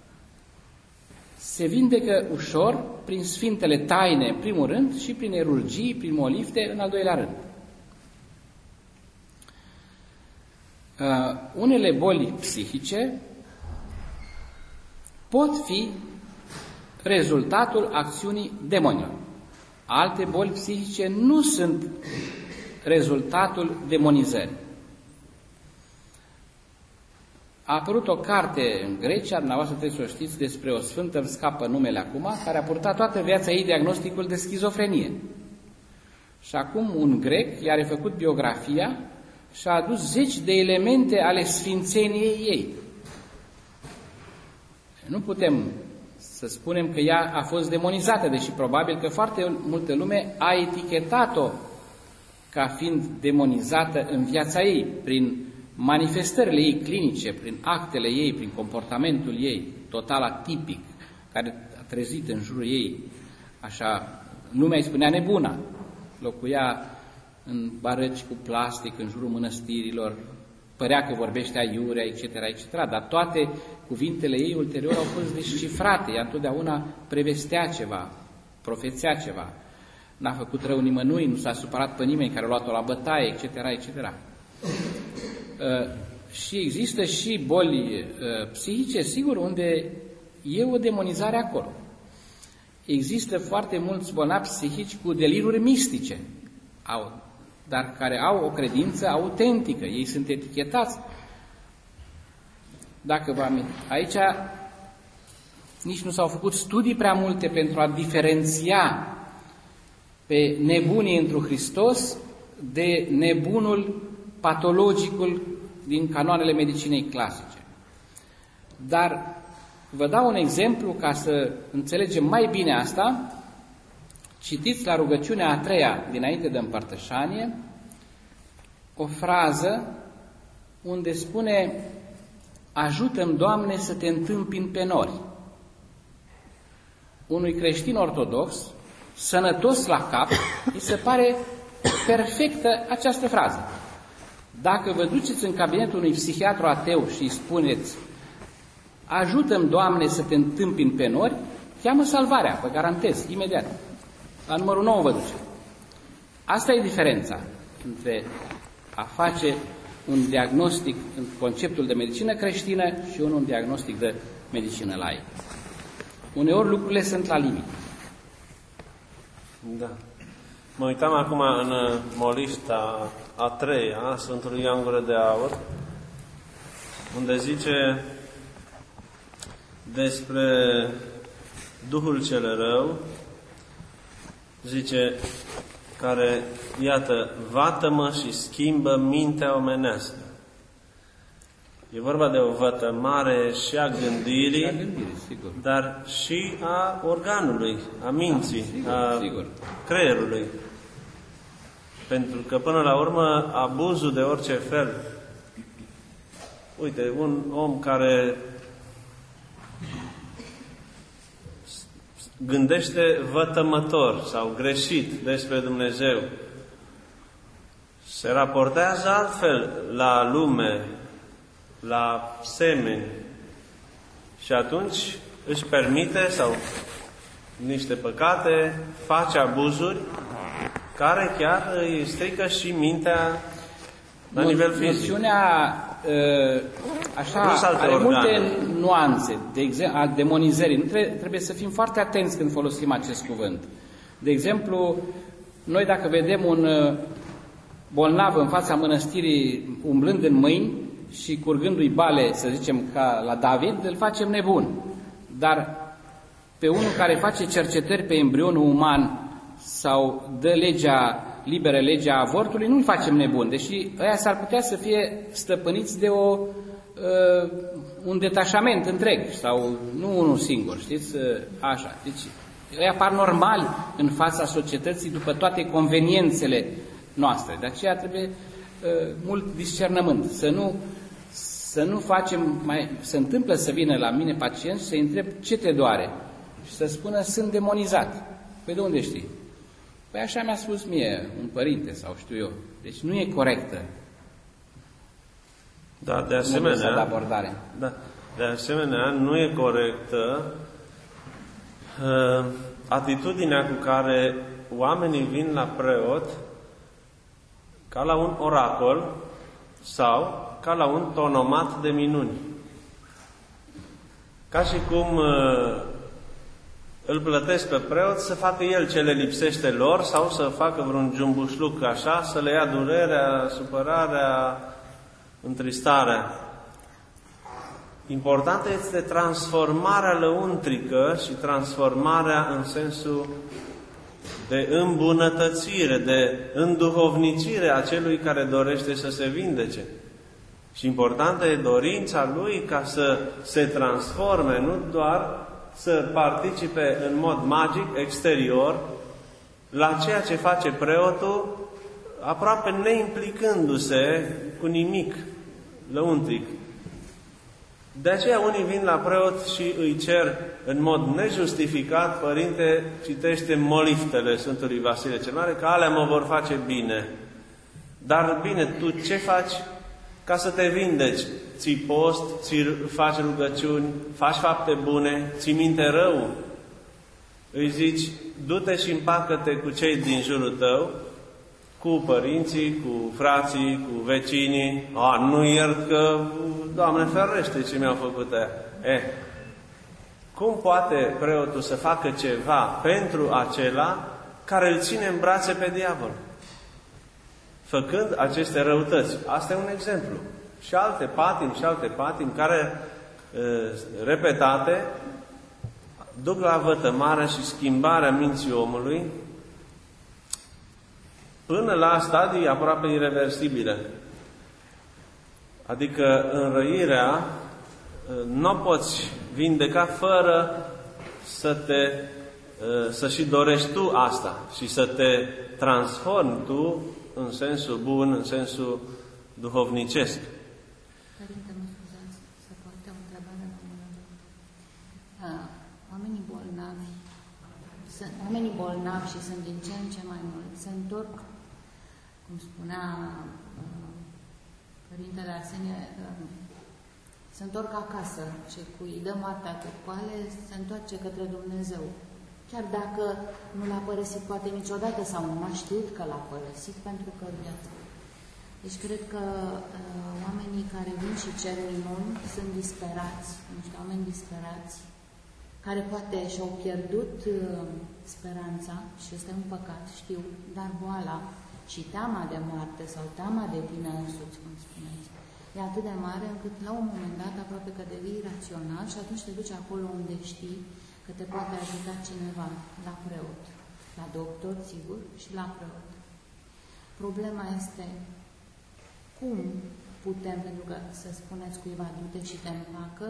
S2: se vindecă ușor prin sfintele taine, în primul rând, și prin erurgii, prin molifte, în al doilea rând. Unele boli psihice pot fi rezultatul acțiunii demonilor. Alte boli psihice nu sunt rezultatul demonizării. A apărut o carte în Grecia, dumneavoastră trebuie să o știți, despre o sfântă, îmi scapă numele acum, care a purtat toată viața ei diagnosticul de schizofrenie. Și acum un grec i-a refăcut biografia și a adus 10 de elemente ale sfințeniei ei. Nu putem să spunem că ea a fost demonizată, deși probabil că foarte multă lume a etichetat-o ca fiind demonizată în viața ei, prin manifestările ei clinice, prin actele ei, prin comportamentul ei, total atipic, care a trezit în jurul ei, așa, lumea îi spunea nebuna, locuia în barăci cu plastic, în jurul mănăstirilor, părea că vorbește aiurea, etc., etc., dar toate cuvintele ei ulterior au fost descifrate, ea întotdeauna prevestea ceva, profețea ceva, n-a făcut rău nimănui, nu s-a supărat pe nimeni care a luat-o la bătaie, etc., etc., și există și boli psihice, sigur, unde e o demonizare acolo. Există foarte mulți bolnavi psihici cu deliruri mistice, dar care au o credință autentică. Ei sunt etichetați. Dacă vă amintiți, aici nici nu s-au făcut studii prea multe pentru a diferenția pe nebunii întru Hristos de nebunul patologicul din canoanele medicinei clasice. Dar vă dau un exemplu ca să înțelegem mai bine asta. Citiți la rugăciunea a treia dinainte de împărtășanie o frază unde spune: ajută-mi, Doamne, să te întâmpin pe nori. Unui creștin ortodox, sănătos la cap, îi se pare perfectă această frază. Dacă vă duceți în cabinetul unui psihiatru ateu și îi spuneți: ajută-mi, Doamne, să te întâmpin pe nori, cheamă salvarea, vă garantez, imediat. La numărul 9 vă duce. Asta e diferența între a face un diagnostic în conceptul de medicină creștină și un diagnostic de medicină laică. Uneori lucrurile sunt la limită.
S1: Da. Mă uitam acum în molifta a treia a Sfântului Ioan Gură de Aur, unde zice despre Duhul cel rău, zice, care, iată, vată-mă și schimbă mintea omenească. E vorba de o vătămare și a gândirii,
S2: sigur,
S1: dar și a organului, a minții,
S2: sigur.
S1: Creierului. Pentru că, până la urmă, abuzul de orice fel, uite, un om care gândește vătămător sau greșit despre Dumnezeu, se raportează altfel la lume, la semeni, și atunci își permite, sau niște păcate, face abuzuri care chiar îi strică și mintea la nivel fizic.
S2: Noțiunea așa are multe nuanțe, de exemplu, a demonizării. Trebuie să fim foarte atenți când folosim acest cuvânt. De exemplu, noi dacă vedem un bolnav în fața mănăstirii umblând în mâini și curgându-i bale, să zicem, ca la David, îl facem nebun. Dar pe unul care face cercetări pe embrionul uman sau dă liberă legea avortului, nu-l facem nebun, deși ăia s-ar putea să fie stăpâniți de un detașament întreg, sau nu unul singur, știți? Așa. Deci, ăia par normali în fața societății după toate conveniențele noastre. De aceea trebuie mult discernământ, să nu facem, se întâmplă să vină la mine pacient și să-i întreb ce te doare și să spună sunt demonizat. Păi de unde știi? Păi așa mi-a spus mie un părinte sau știu eu. Deci nu e corectă.
S1: Da, de asemenea,
S2: abordare.
S1: Da, de asemenea, nu e corectă atitudinea cu care oamenii vin la preot ca la un oracol sau ca la un tonomat de minuni. Ca și cum îl plătesc pe preot să facă el ce le lipsește lor sau să facă vreun jumbușluc așa, să le ia durerea, supărarea, întristarea. Importantă este transformarea lăuntrică și transformarea în sensul de îmbunătățire, de înduhovnicire a celui care dorește să se vindece. Și importantă e dorința lui ca să se transforme, nu doar să participe în mod magic, exterior, la ceea ce face preotul, aproape neimplicându-se cu nimic lăuntric. De aceea unii vin la preot și îi cer în mod nejustificat: Părinte, citește moliftele Sfântului Vasile cel Mare, că alea mă vor face bine. Dar bine, tu ce faci ca să te vindeci? Ții post, faci rugăciuni, faci fapte bune, ții minte rău. Îi zici: du-te și împacă-te cu cei din jurul tău, cu părinții, cu frații, cu vecinii. Nu iert că, Doamne ferește, ce mi-au făcut aia. Cum poate preotul să facă ceva pentru acela care îl ține în brațe pe diavol, făcând aceste răutăți? Asta e un exemplu. Și alte patimi care, repetate, duc la vătămarea și schimbarea minții omului până la stadii aproape irreversibile. Adică înrăirea nu o poți vindeca fără să și dorești tu asta și să te transformi tu în sensul bun, în sensul duhovnicesc.
S4: Părinte, mă scuzați, să poate o întrebare la mână. Oamenii bolnavi și sunt din ce în ce mai mulți, se întorc, cum spunea Părintele Arsenie, se întorc acasă și cu îi dă moartea târcoale, se întoarce către Dumnezeu. Chiar dacă nu l-a părăsit poate niciodată sau nu a știut că l-a părăsit pentru că viața. Deci cred că oamenii care vin și cer minuni sunt disperați, niște oameni disperați, care poate și-au pierdut speranța, și este un păcat, știu, dar boala și teama de moarte sau teama de tine însuți, cum spuneți, e atât de mare încât la un moment dat aproape că devii irațional și atunci te duci acolo unde știi că te poate ajuta cineva, la preot, la doctor, sigur, și la preot. Problema este cum putem, pentru că să spuneți cuiva, du-te și te împacă,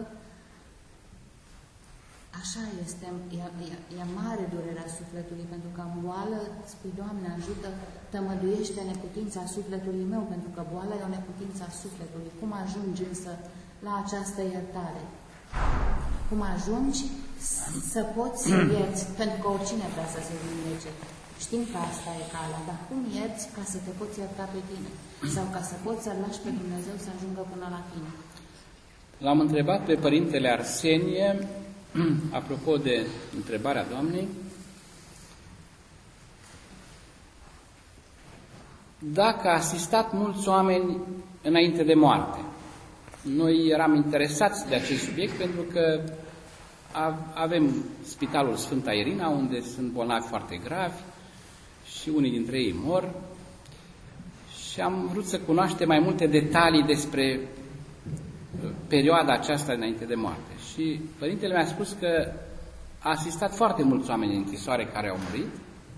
S4: așa este, e mare durerea sufletului, pentru că în boală spui: Doamne, ajută, tămăduiește neputința sufletului meu, pentru că boala e o neputință a sufletului. Cum ajungi însă la această iertare? Cum ajungi să poți să ierți? Pentru că oricine vrea să se vindece. Știm că asta e calea, dar cum ierți ca să te poți ierta pe tine? Sau ca să poți să-L lași pe Dumnezeu să ajungă până la tine?
S2: L-am întrebat pe Părintele Arsenie, apropo de întrebarea doamnei, dacă a asistat mulți oameni înainte de moarte. Noi eram interesați de acest subiect pentru că avem Spitalul Sfânta Irina, unde sunt bolnavi foarte gravi și unii dintre ei mor, și am vrut să cunoaștem mai multe detalii despre perioada aceasta înainte de moarte. Și părintele mi-a spus că a asistat foarte mulți oameni în închisoare care au murit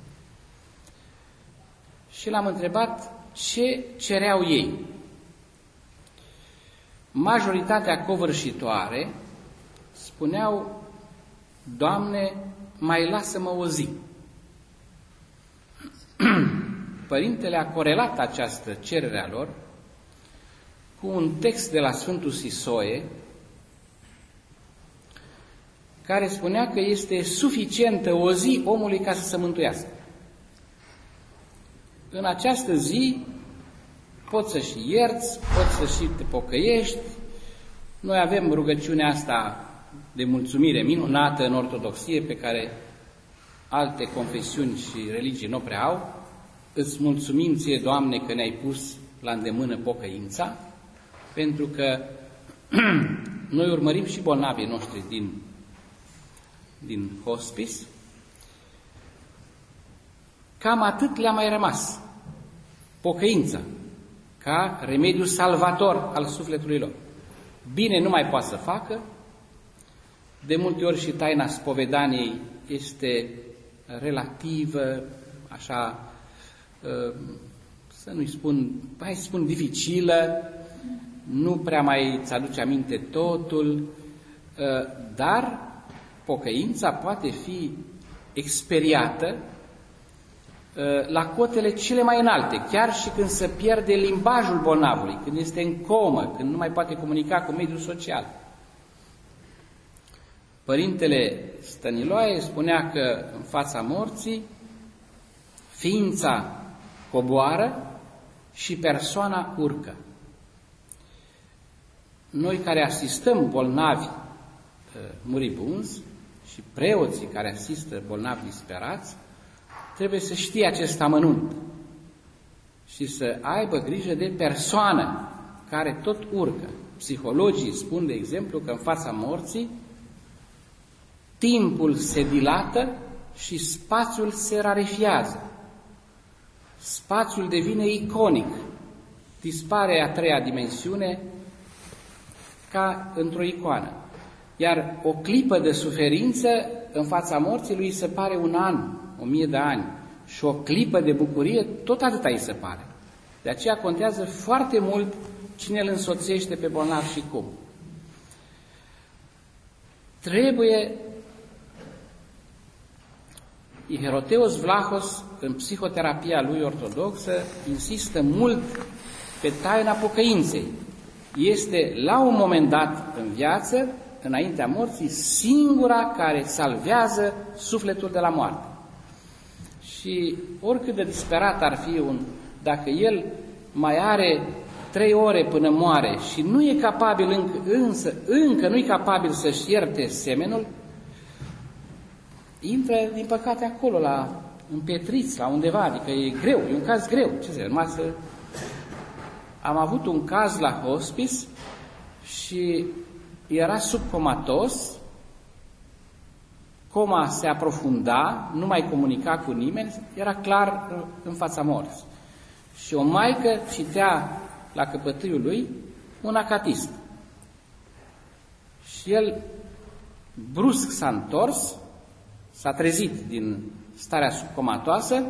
S2: și l-am întrebat ce cereau ei. Majoritatea covârșitoare spuneau: Doamne, mai lasă-mă o zi. Părintele a corelat această cerere a lor cu un text de la Sfântul Sisoie, care spunea că este suficientă o zi omului ca să se mântuiască. În această zi poți să-și ierți, poți să-și te pocăiești. Noi avem rugăciunea asta de mulțumire minunată în ortodoxie, pe care alte confesiuni și religii nu prea au. Îți mulțumim ție, Doamne, că ne-ai pus la îndemână pocăința, pentru că noi urmărim și bolnavii noștri din hospice. Cam atât le-a mai rămas. Pocăința, ca remediu salvator al sufletului lor. Bine nu mai poate să facă. De multe ori și taina spovedaniei este relativă, așa, să nu-i spun, hai să spun dificilă, nu prea mai îți aduce aminte totul, dar pocăința poate fi experiată la cotele cele mai înalte, chiar și când se pierde limbajul bolnavului, când este în comă, când nu mai poate comunica cu mediul social. Părintele Stăniloae spunea că în fața morții ființa coboară și persoana urcă. Noi care asistăm bolnavi muribunzi și preoții care asistă bolnavi disperați, trebuie să știe acest amănunt și să aibă grijă de persoană care tot urcă. Psihologii spun, de exemplu, că în fața morții timpul se dilată și spațiul se rarefiază. Spațiul devine iconic, dispare a treia dimensiune ca într-o icoană. Iar o clipă de suferință în fața morții lui se pare un an, 1000 de ani, și o clipă de bucurie tot atâta îi se pare. De aceea contează foarte mult cine îl însoțește pe bolnav și cum. Trebuie Hieroteos Vlahos, în psihoterapia lui ortodoxă, insistă mult pe taina pocăinței. Este, la un moment dat în viață, înaintea morții, singura care salvează sufletul de la moarte. Și oricât de disperat ar fi dacă el mai are 3 ore până moare și nu e capabil încă nu e capabil să-și ierte semenul, intră, din păcate, acolo, în Petriț, la undeva, adică e greu, e un caz greu. Ce să zic, am avut un caz la hospice și era subcomatos, coma se aprofunda, nu mai comunica cu nimeni, era clar în fața morții. Și o maică citea la căpătâiul lui un acatist. Și el brusc s-a întors, s-a trezit din starea subcomatoasă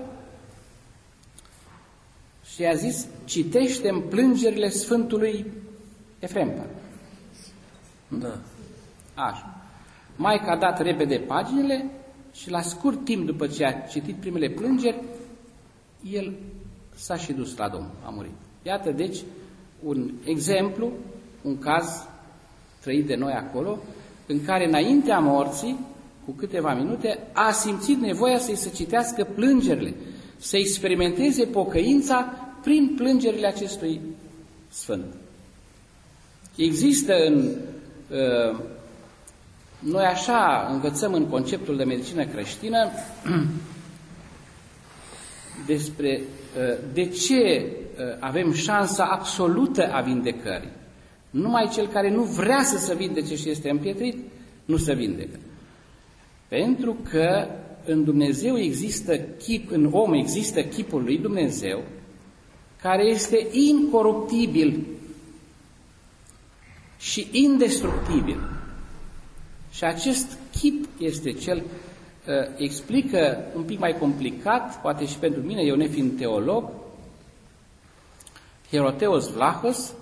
S2: și i-a zis: citește-mi plângerile Sfântului Efrem. Da. Așa. Maica a dat repede paginile și la scurt timp după ce a citit primele plângeri, el s-a și dus la Domnul, a murit. Iată, deci, un exemplu, un caz trăit de noi acolo, în care înaintea morții, cu câteva minute, a simțit nevoia să-i se citească plângerile, să experimenteze pocăința prin plângerile acestui sfânt. Există noi așa învățăm în conceptul de medicină creștină, despre de ce avem șansa absolută a vindecării. Numai cel care nu vrea să se vindece și este împietrit, nu se vindecă. Pentru că în Dumnezeu există în om există chipul lui Dumnezeu, care este incoruptibil și indestructibil. Și acest chip este cel, explică un pic mai complicat, poate și pentru mine, eu nefiind teolog, Hieroteos Vlahos,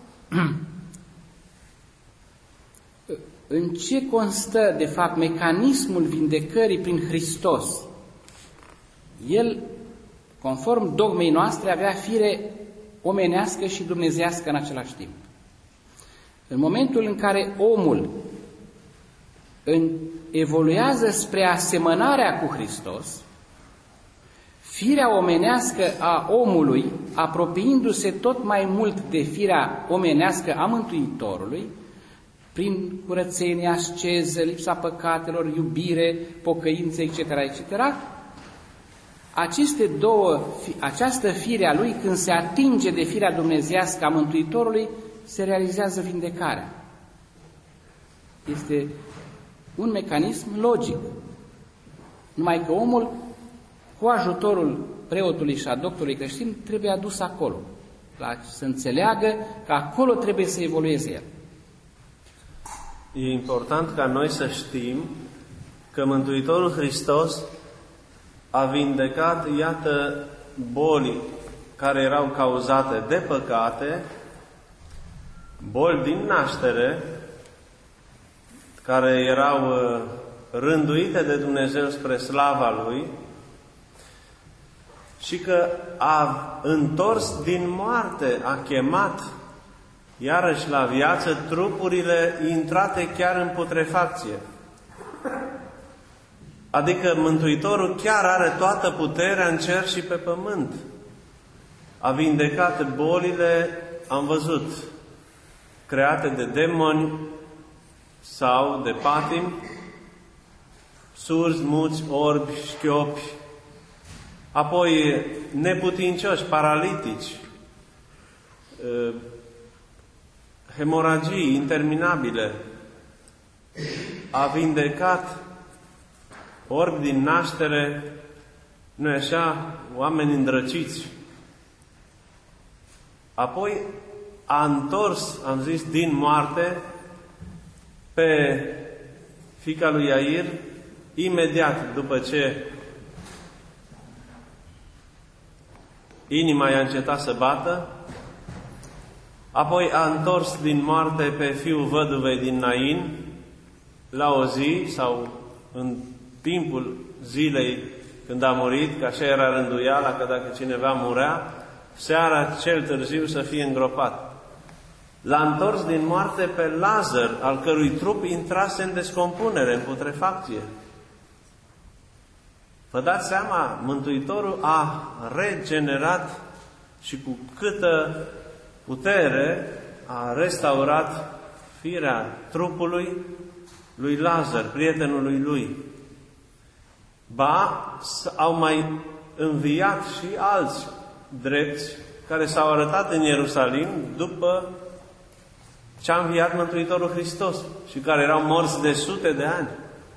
S2: în ce constă, de fapt, mecanismul vindecării prin Hristos. El, conform dogmei noastre, avea fire omenească și dumnezeiască în același timp. În momentul în care omul evoluează spre asemănarea cu Hristos, firea omenească a omului, apropiindu-se tot mai mult de firea omenească a Mântuitorului, prin curățenie, asceză, lipsa păcatelor, iubire, pocăință, etc., etc., această fire a lui, când se atinge de firea dumnezeiască a Mântuitorului, se realizează vindecarea. Este un mecanism logic. Numai că omul, cu ajutorul preotului și a doctorului creștin, trebuie adus acolo, să înțeleagă că acolo trebuie să evolueze el.
S1: E important ca noi să știm că Mântuitorul Hristos a vindecat, iată, boli care erau cauzate de păcate, boli din naștere, care erau rânduite de Dumnezeu spre slava Lui, și că a întors din moarte, a chemat iarăși la viață trupurile intrate chiar în putrefacție. Adică Mântuitorul chiar are toată puterea în cer și pe pământ. A vindecat bolile, am văzut, create de demoni sau de patimi, surzi, muți, orbi, șchiopi, apoi neputincioși, paralitici, hemoragii interminabile. A vindecat orbi din naștere, nu-i așa, oameni îndrăciți. Apoi a întors, am zis, din moarte pe fiica lui Iair, imediat după ce inima i-a încetat să bată. Apoi a întors din moarte pe fiul văduvei din Nain, la o zi sau în timpul zilei când a murit, că așa era rânduiala, că dacă cineva murea, seara cel târziu să fie îngropat. L-a întors din moarte pe Lazar, al cărui trup intrase în descompunere, în putrefacție. Vă dați seama, Mântuitorul a regenerat și cu câtă putere a restaurat firea trupului lui Lazar, prietenului lui. Ba, au mai înviat și alți drepți care s-au arătat în Ierusalim după ce a înviat Mântuitorul Hristos și care erau morți de sute de ani.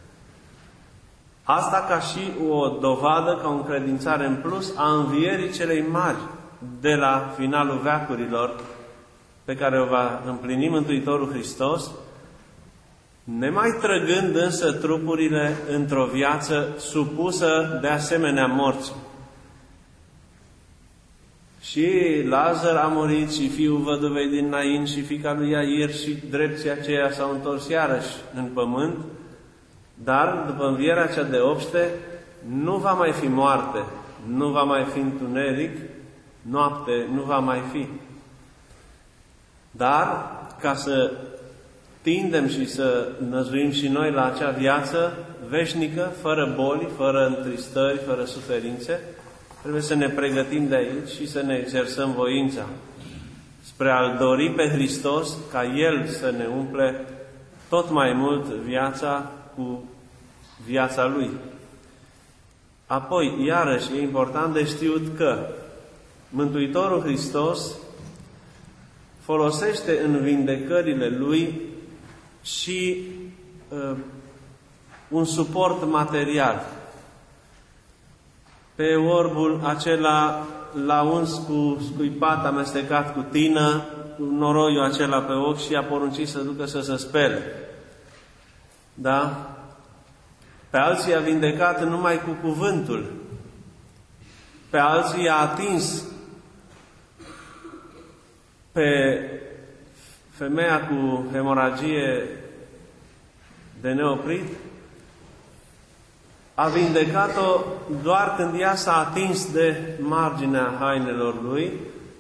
S1: Asta ca și o dovadă, ca o încredințare în plus a învierii celei mari de la finalul veacurilor, pe care o va împlini Mântuitorul Hristos, nemai trăgând însă trupurile într-o viață supusă de asemenea morții. Și Lazar a murit, și fiul văduvei din Nain, și fiica lui Iair, și drepții aceia s-au întors iarăși în pământ, dar după învierea cea de obște nu va mai fi moarte, nu va mai fi întuneric, noapte nu va mai fi. Dar, ca să tindem și să năzuim și noi la acea viață veșnică, fără boli, fără întristări, fără suferințe, trebuie să ne pregătim de aici și să ne exersăm voința spre a-L dori pe Hristos, ca El să ne umple tot mai mult viața cu viața Lui. Apoi, iarăși, e important de știut că Mântuitorul Hristos folosește în vindecările Lui și un suport material. Pe orbul acela l-a uns cu scuipat amestecat cu tină, cu noroiul acela pe ochi și i-a poruncit să ducă să se spele. Da? Pe alții i-a vindecat numai cu cuvântul. Pe alții i-a atins. Pe femeia cu hemoragie de neoprit a vindecat-o doar când ea s-a atins de marginea hainelor lui.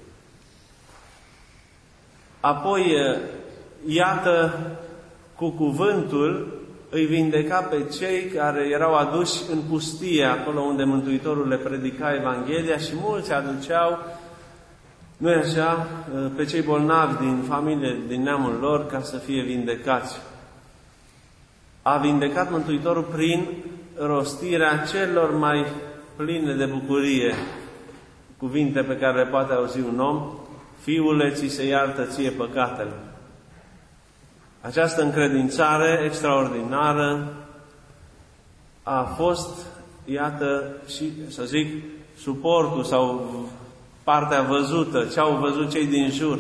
S1: Apoi, iată, cu cuvântul îi vindeca pe cei care erau aduși în pustie, acolo unde Mântuitorul le predica Evanghelia, și mulți aduceau, nu-i așa, pe cei bolnavi din familie, din neamul lor, ca să fie vindecați. A vindecat Mântuitorul prin rostirea celor mai pline de bucurie, cuvinte pe care le poate auzi un om: Fiule, ți se iartă ție păcatele. Această încredințare extraordinară a fost, iată, și, să zic, suportul sau partea văzută, ce au văzut cei din jur,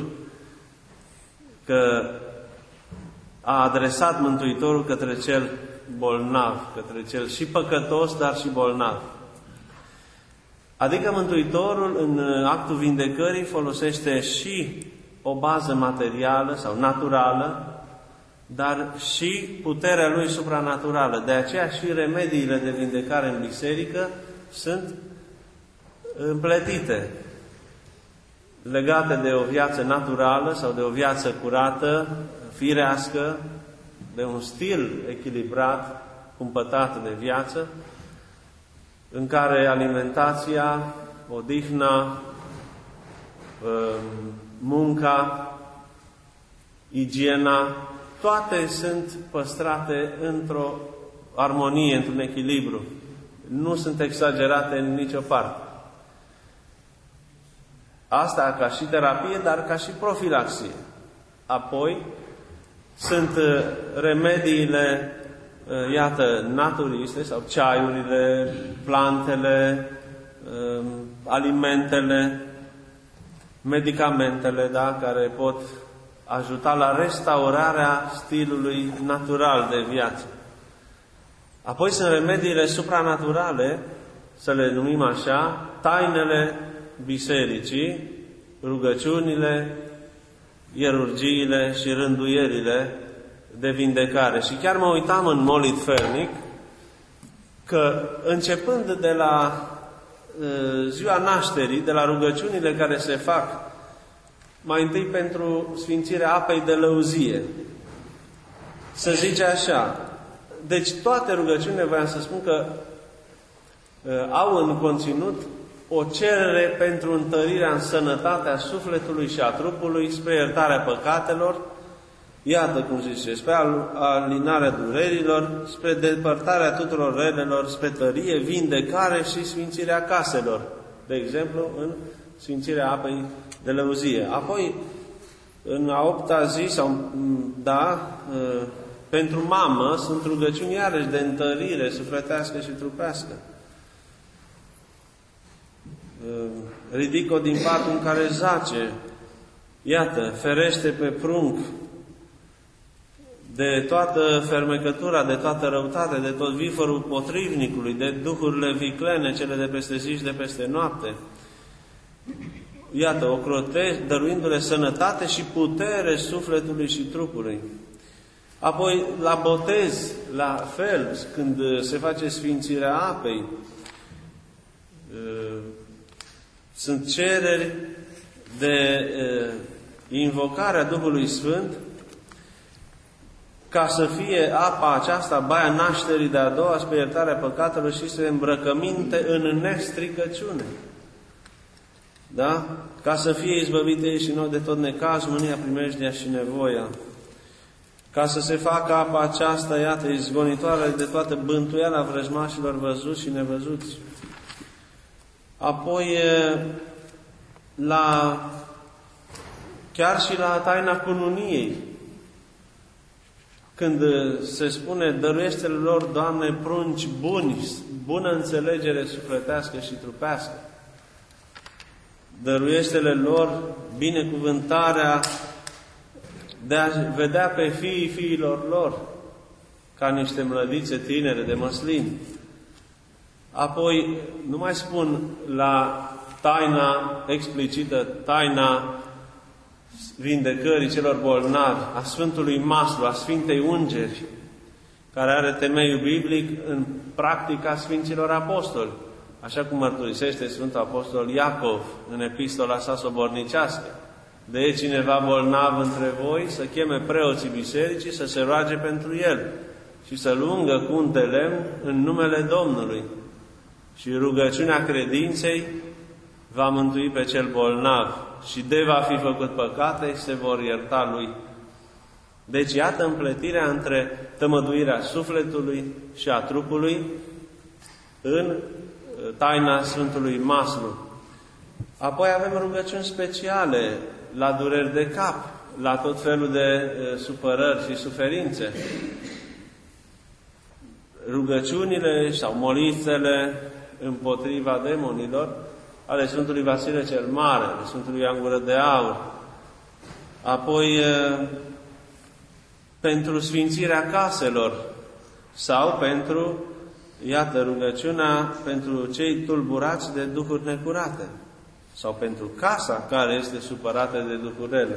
S1: că a adresat Mântuitorul către cel bolnav, către cel și păcătos, dar și bolnav. Adică Mântuitorul, în actul vindecării, folosește și o bază materială sau naturală, dar și puterea Lui supranaturală. De aceea și remediile de vindecare în biserică sunt împletite, legate de o viață naturală sau de o viață curată, firească, de un stil echilibrat, cumpătat de viață, în care alimentația, odihna, munca, igiena, toate sunt păstrate într-o armonie, într-un echilibru. Nu sunt exagerate în nicio parte. Asta ca și terapie, dar ca și profilaxie. Apoi sunt remediile, iată, naturiste sau ceaiurile, plantele, alimentele, medicamentele, da, care pot ajuta la restaurarea stilului natural de viață. Apoi sunt remediile supranaturale, să le numim așa, tainele bisericii, rugăciunile, ierurgiile și rânduierile de vindecare. Și chiar mă uitam în mod litfelnic că începând de la ziua nașterii, de la rugăciunile care se fac mai întâi pentru sfințirea apei de lăuzie, să zice așa, deci toate rugăciunile, voiam să spun că au în conținut o cerere pentru întărirea în sănătatea sufletului și a trupului, spre iertarea păcatelor, iată cum zice, spre alinarea durerilor, spre depărtarea tuturor relelor, spre tărie, vindecare și sfințirea caselor, de exemplu, în sfințirea apei de lăuzie. Apoi, în a 8-a zi, sau, da, pentru mamă, sunt rugăciuni iarăși de întărire sufletească și trupească. Ridic-o din patul în care zace, iată, ferește pe prunc de toată fermecătura, de toată răutatea, de tot vifărul potrivnicului, de duhurile viclene, cele de peste zi și de peste noapte. Iată, ocrotește, dăruindu-le sănătate și putere sufletului și trupului. Apoi, la botez, la fel, când se face sfințirea apei, sunt cereri de invocare a Duhului Sfânt, ca să fie apa aceasta, baia nașterii de a doua, spre iertarea păcatelor și spre îmbrăcăminte în nestricăciune. Da? Ca să fie izbăvite ei și noi de tot necaz, mânia, primejdia și nevoia. Ca să se facă apa aceasta, iată, izgonitoare de toată bântuiala vrăjmașilor văzuți și nevăzuți. Apoi, chiar și la taina cununiei, când se spune, dăruiește-le lor, Doamne, prunci buni, bună înțelegere sufletească și trupească. Dăruiește-le lor binecuvântarea de a vedea pe fiilor lor ca niște mlădițe tinere de măslin. Apoi, nu mai spun la taina explicită, taina vindecării celor bolnavi, a Sfântului Maslu, a Sfintei Ungeri, care are temeiul biblic în practica Sfinților Apostoli, așa cum mărturisește Sfântul Apostol Iacov în epistola sa sobornicească. De e cineva bolnav între voi, să cheme preoții bisericii să se roage pentru el și să-l ungă cu un de lemn în numele Domnului. Și rugăciunea credinței va mântui pe cel bolnav și de va fi făcut păcate, se vor ierta lui. Deci iată împletirea între tămăduirea sufletului și a trupului în taina Sfântului Maslu. Apoi avem rugăciuni speciale la dureri de cap, la tot felul de supărări și suferințe. Rugăciunile sau molițele împotriva demonilor ale Sfântului Vasile cel Mare, ale Sfântului Ioan Gură de Aur. Apoi pentru sfințirea caselor sau pentru, iată, rugăciunea pentru cei tulburați de duhuri necurate sau pentru casa care este supărată de duhuri rele.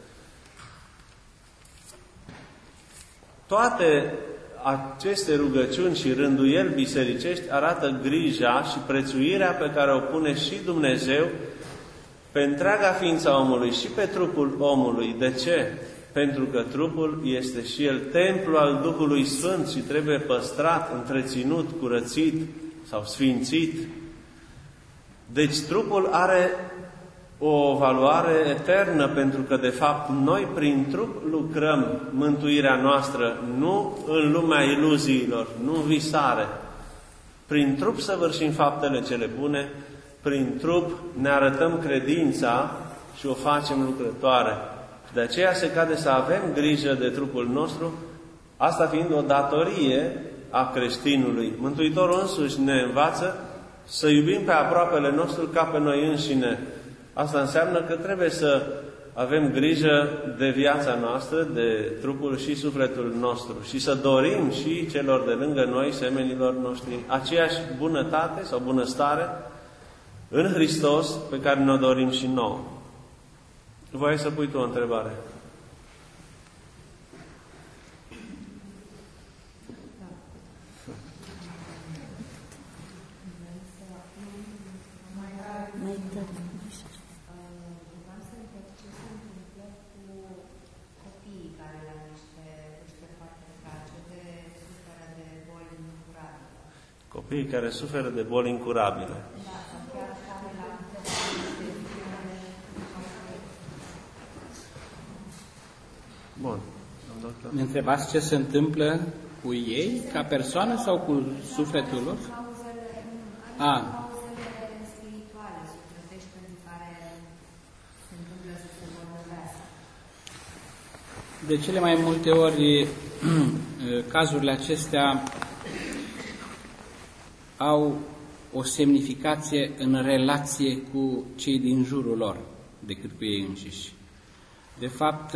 S1: Toate aceste rugăciuni și rânduieli bisericești arată grija și prețuirea pe care o pune și Dumnezeu pe întreaga ființa omului și pe trupul omului. De ce? Pentru că trupul este și el templu al Duhului Sfânt și trebuie păstrat, întreținut, curățit sau sfințit. Deci trupul are o valoare eternă, pentru că, de fapt, noi prin trup lucrăm mântuirea noastră, nu în lumea iluziilor, nu în visare. Prin trup săvârșim faptele cele bune, prin trup ne arătăm credința și o facem lucrătoare. De aceea se cade să avem grijă de trupul nostru, asta fiind o datorie a creștinului. Mântuitorul însuși ne învață să iubim pe aproapele nostru ca pe noi înșine. Asta înseamnă că trebuie să avem grijă de viața noastră, de trupul și sufletul nostru și să dorim și celor de lângă noi, semenilor noștri, aceeași bunătate sau bunăstare în Hristos pe care ne-o dorim și nouă. Voiai să pui tu o întrebare? Copiii care suferă de boli incurabile. Bun.
S2: Ne întrebați ce se întâmplă cu ei, ca persoană sau cu sufletul lor? De cele mai multe ori, cazurile acestea au o semnificație în relație cu cei din jurul lor, decât cu ei înșiși. De fapt,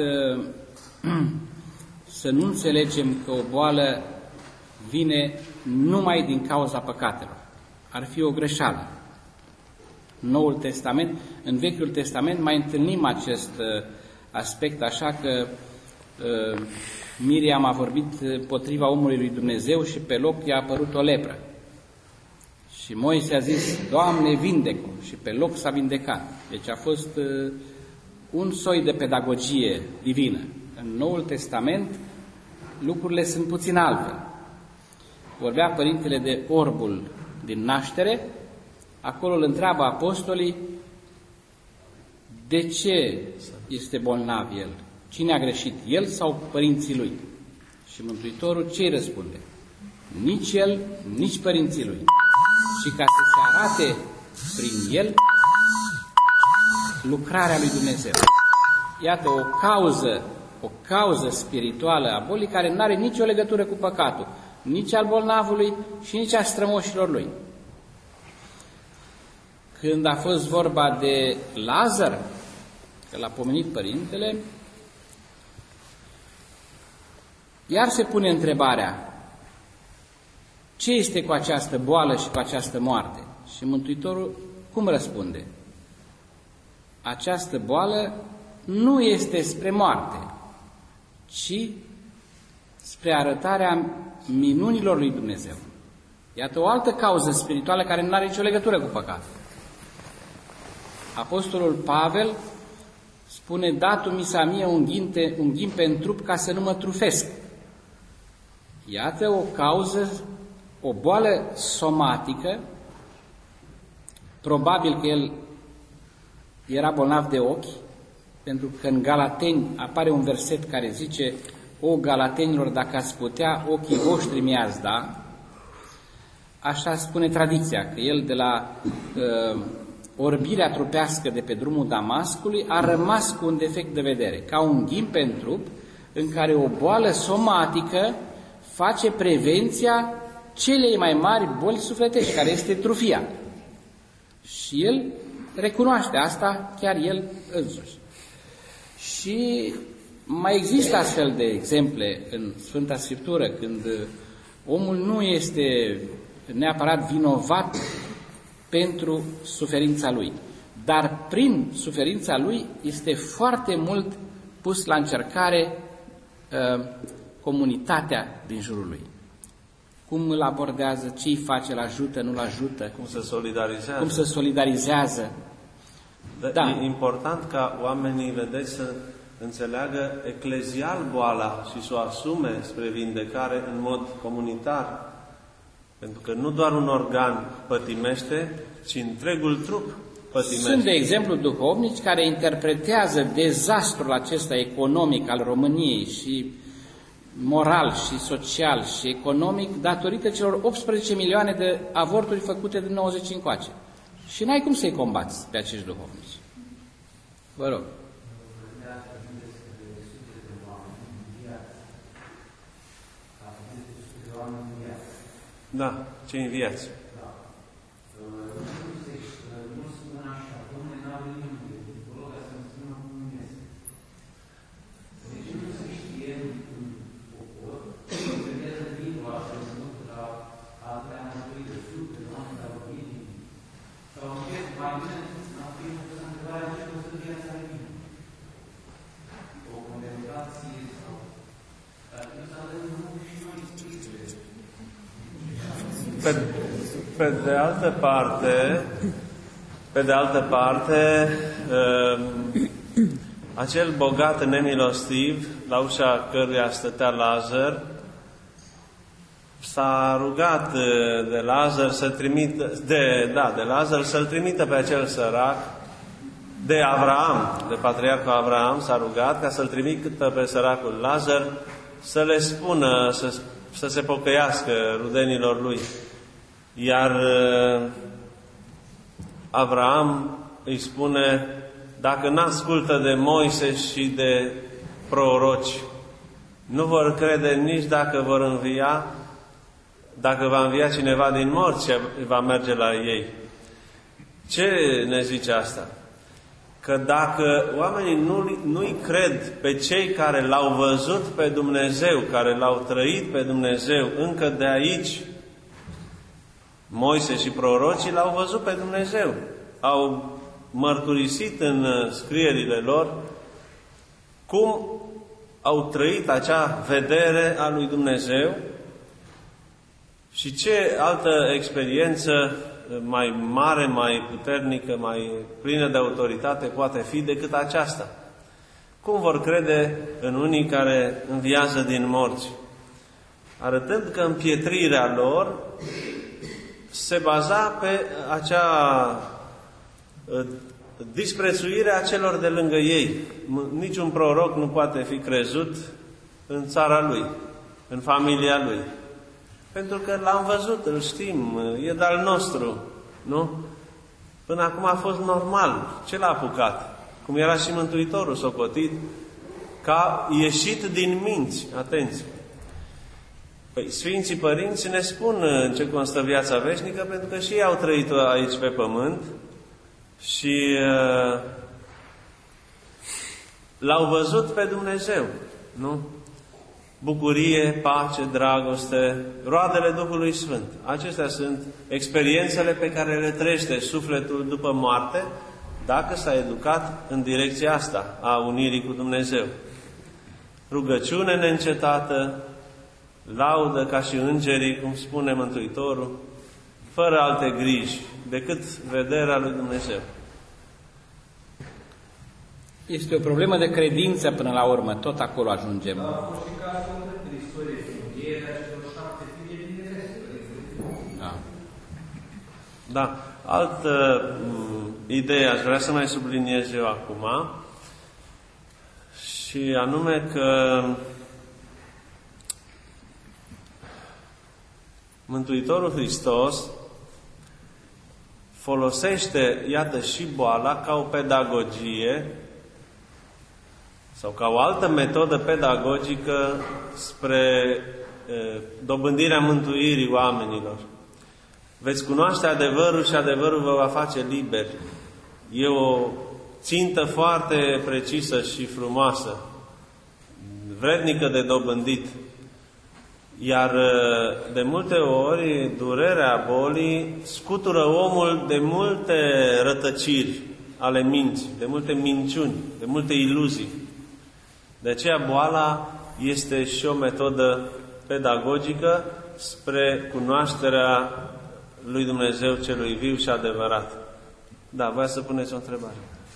S2: să nu înțelegem că o boală vine numai din cauza păcatelor. Ar fi o greșeală. Noul Testament, în Vechiul Testament mai întâlnim acest aspect, așa că Miriam a vorbit potriva omului lui Dumnezeu și pe loc i-a apărut o lepră. Și Moise a zis, Doamne, vindecă, și pe loc s-a vindecat. Deci a fost un soi de pedagogie divină. În Noul Testament lucrurile sunt puțin altfel. Vorbea părintele de orbul din naștere, acolo îl întreabă apostolii de ce este bolnav el, cine a greșit, el sau părinții lui? Și Mântuitorul ce îi răspunde? Nici el, nici părinții lui. Și ca să se arate prin el lucrarea lui Dumnezeu. Iată o cauză spirituală a bolii care nu are nicio legătură cu păcatul, nici al bolnavului și nici a strămoșilor lui. Când a fost vorba de Lazar, că l-a pomenit Părintele, iar se pune întrebarea: ce este cu această boală și cu această moarte? Și Mântuitorul cum răspunde? Această boală nu este spre moarte, ci spre arătarea minunilor lui Dumnezeu. Iată o altă cauză spirituală care nu are nicio legătură cu păcatul. Apostolul Pavel spune: "Datu mi s-a mie un ghimpe în trup ca să nu mă trufesc." Iată o cauză, o boală somatică. Probabil că el era bolnav de ochi, pentru că în Galateni apare un verset care zice: "O Galatenilor, dacă ați putea, ochii voștri mi-ați da." Așa spune tradiția, că el de la orbirea trupească de pe drumul Damascului a rămas cu un defect de vedere, ca un ghimpe în trup, în care o boală somatică face prevenția celei mai mari boli sufletești, care este trufia. Și el recunoaște asta, chiar el însuși. Și mai există astfel de exemple în Sfânta Scriptură, când omul nu este neapărat vinovat pentru suferința lui, dar prin suferința lui este foarte mult pus la încercare comunitatea din jurul lui. Cum îl abordează, ce îi face, îl ajută, nu-l ajută, cum se solidarizează. Da.
S1: E important ca oamenii, vedeți, să înțeleagă eclezial boala și să o asume spre vindecare în mod comunitar. Pentru că nu doar un organ pătimește, ci întregul trup pătimește.
S2: Sunt, de exemplu, duhovnici care interpretează dezastrul acesta economic al României și moral și social și economic datorită celor 18 milioane de avorturi făcute din 90 încoace. Și n-ai cum să-i combați pe acești duhovnici. Vă rog.
S1: Da, cei înviați. Pe de altă parte, acel bogat nemilostiv, la ușa căruia stătea Lazar, s-a rugat de Lazar să-l trimită pe acel sărac, de Avraam, de patriarhul Avraam, s-a rugat ca să-l trimită pe săracul Lazar să le spună să se pocăiască rudenilor lui. Iar Avraam îi spune: dacă n-ascultă de Moise și de proroci, nu vor crede nici dacă vor învia, dacă va învia cineva din morți și va merge la ei. Ce ne zice asta? Că dacă oamenii nu-i cred pe cei care l-au văzut pe Dumnezeu, care l-au trăit pe Dumnezeu încă de aici, Moise și prorocii l-au văzut pe Dumnezeu, au mărturisit în scrierile lor cum au trăit acea vedere a lui Dumnezeu. Și ce altă experiență mai mare, mai puternică, mai plină de autoritate poate fi decât aceasta? Cum vor crede în unii care înviază din morți? Arătând că împietrirea lor se baza pe acea disprețuire a celor de lângă ei. Niciun proroc nu poate fi crezut în țara lui, în familia lui. Pentru că l-am văzut, îl știm, e de-al nostru, nu? Până acum a fost normal. Ce l-a apucat? Cum era și Mântuitorul socotit, ca ieșit din minți. Atenție! Păi, Sfinții Părinți ne spun în ce constă viața veșnică, pentru că și ei au trăit-o aici pe pământ și l-au văzut pe Dumnezeu, nu? Bucurie, pace, dragoste, roadele Duhului Sfânt. Acestea sunt experiențele pe care le trăiește sufletul după moarte, dacă s-a educat în direcția asta, a unirii cu Dumnezeu. Rugăciune neîncetată, laudă ca și îngerii, cum spune Mântuitorul, fără alte griji decât vederea lui Dumnezeu.
S2: Este o problemă de credință până la urmă, tot acolo ajungem.
S1: Da. Altă idee aș vrea să mai subliniez eu acum, și anume că Mântuitorul Hristos folosește, iată, și boala ca o pedagogie sau ca o altă metodă pedagogică spre dobândirea mântuirii oamenilor. Veți cunoaște adevărul și adevărul vă va face liberi. E o țintă foarte precisă și frumoasă, vrednică de dobândit. Iar de multe ori durerea bolii scutură omul de multe rătăciri ale minții, de multe minciuni, de multe iluzii. De aceea boala este și o metodă pedagogică spre cunoașterea lui Dumnezeu celui viu și adevărat. Da, voia să puneți o întrebare.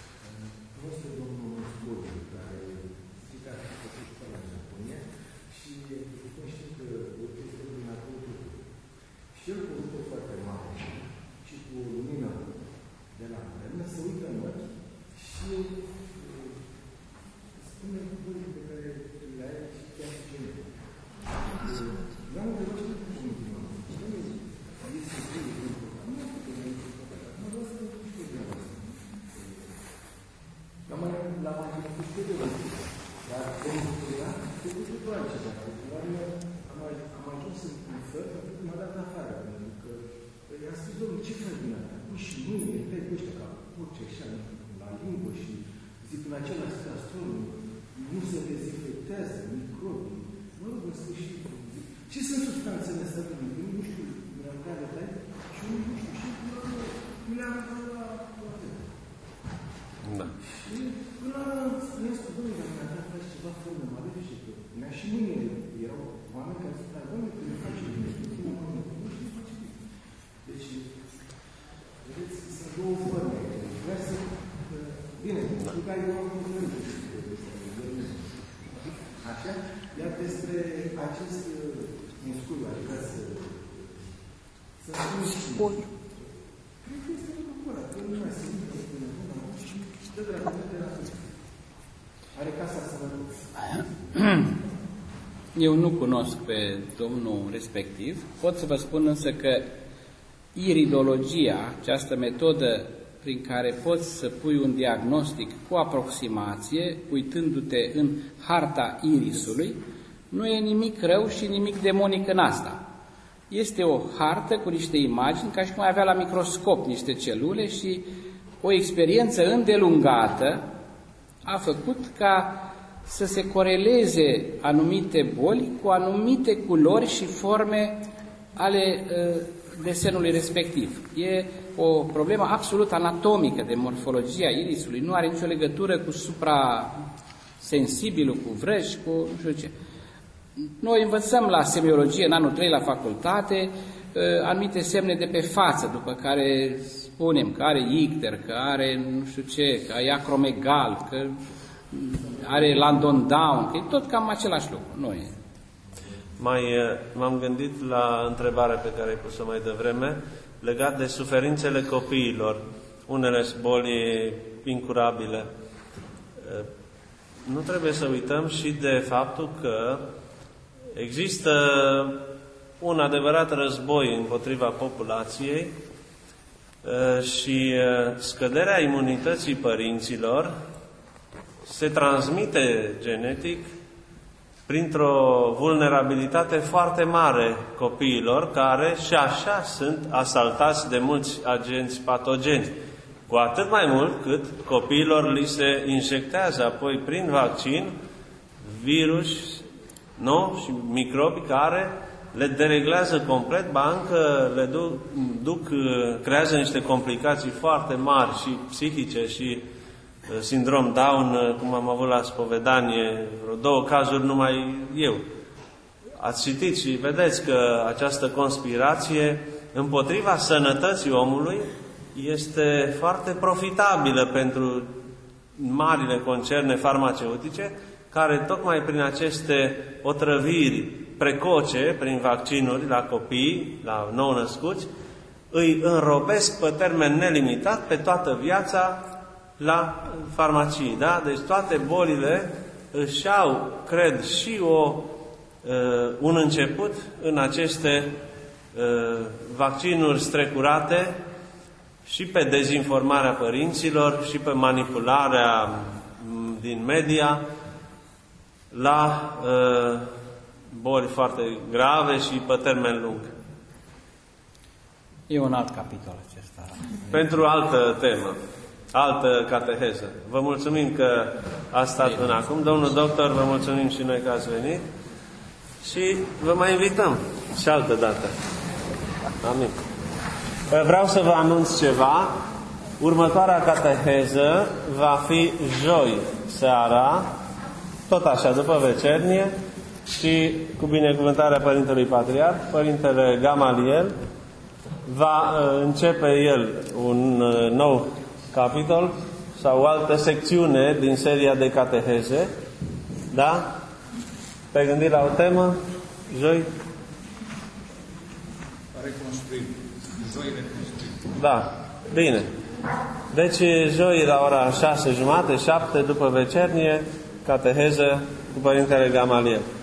S2: Eu nu cunosc pe domnul respectiv, pot să vă spun însă că iridologia, această metodă prin care poți să pui un diagnostic cu aproximație, uitându-te în harta irisului, nu e nimic rău și nimic demonic în asta. Este o hartă cu niște imagini, ca și cum ai avea la microscop niște celule, și o experiență îndelungată a făcut ca să se coreleze anumite boli cu anumite culori și forme ale desenului respectiv. E o problemă absolut anatomică de morfologia irisului, nu are nicio legătură cu suprasensibilul, cu vrăji, cu nu știu ce. Noi învățăm la semiologie în anul 3 la facultate anumite semne de pe față, după care spunem că are icter, că are nu știu ce, că e acromegal, că are Landon Down, că e tot cam același lucru. Nu e.
S1: M-am gândit la întrebarea pe care ai pus-o mai devreme, legat de suferințele copiilor. Unele boli incurabile. Nu trebuie să uităm și de faptul că există un adevărat război împotriva populației și scăderea imunității părinților se transmite genetic printr-o vulnerabilitate foarte mare copiilor care și așa sunt asaltați de mulți agenți patogeni. Cu atât mai mult cât copiilor li se injectează apoi prin vaccin virus și microbi care le dereglează complet, încă le creează niște complicații foarte mari și psihice și sindrom Down, cum am avut la spovedanie, vreo 2 cazuri numai eu. Ați citit și vedeți că această conspirație împotriva sănătății omului este foarte profitabilă pentru marile concerne farmaceutice, care tocmai prin aceste otrăviri precoce, prin vaccinuri la copii, la nou-născuți, îi înrobesc pe termen nelimitat pe toată viața la farmacii. Da? Deci toate bolile își au, cred, și un început în aceste vaccinuri strecurate și pe dezinformarea părinților și pe manipularea din media la boli foarte grave și pe termen lung.
S2: E un alt capitol acesta.
S1: Pentru altă temă, altă cateheză. Vă mulțumim că ați stat până acum. Domnul doctor, vă mulțumim și noi că ați venit și vă mai invităm și altă dată. Amin. Vreau să vă anunț ceva. Următoarea cateheză va fi joi seara, tot așa, după vecernie, și cu binecuvântarea Părintelui Patriarh, Părintele Gamaliel va începe el un nou capitol sau o altă secțiune din seria de cateheze. Da? Te-ai gândit la o temă? Joi?
S3: Reconstruim. Joi reconstruim.
S1: Da. Bine. Deci joi la ora 6:30, 7 după vecernie, cateheză cu Părintele Gamaliel.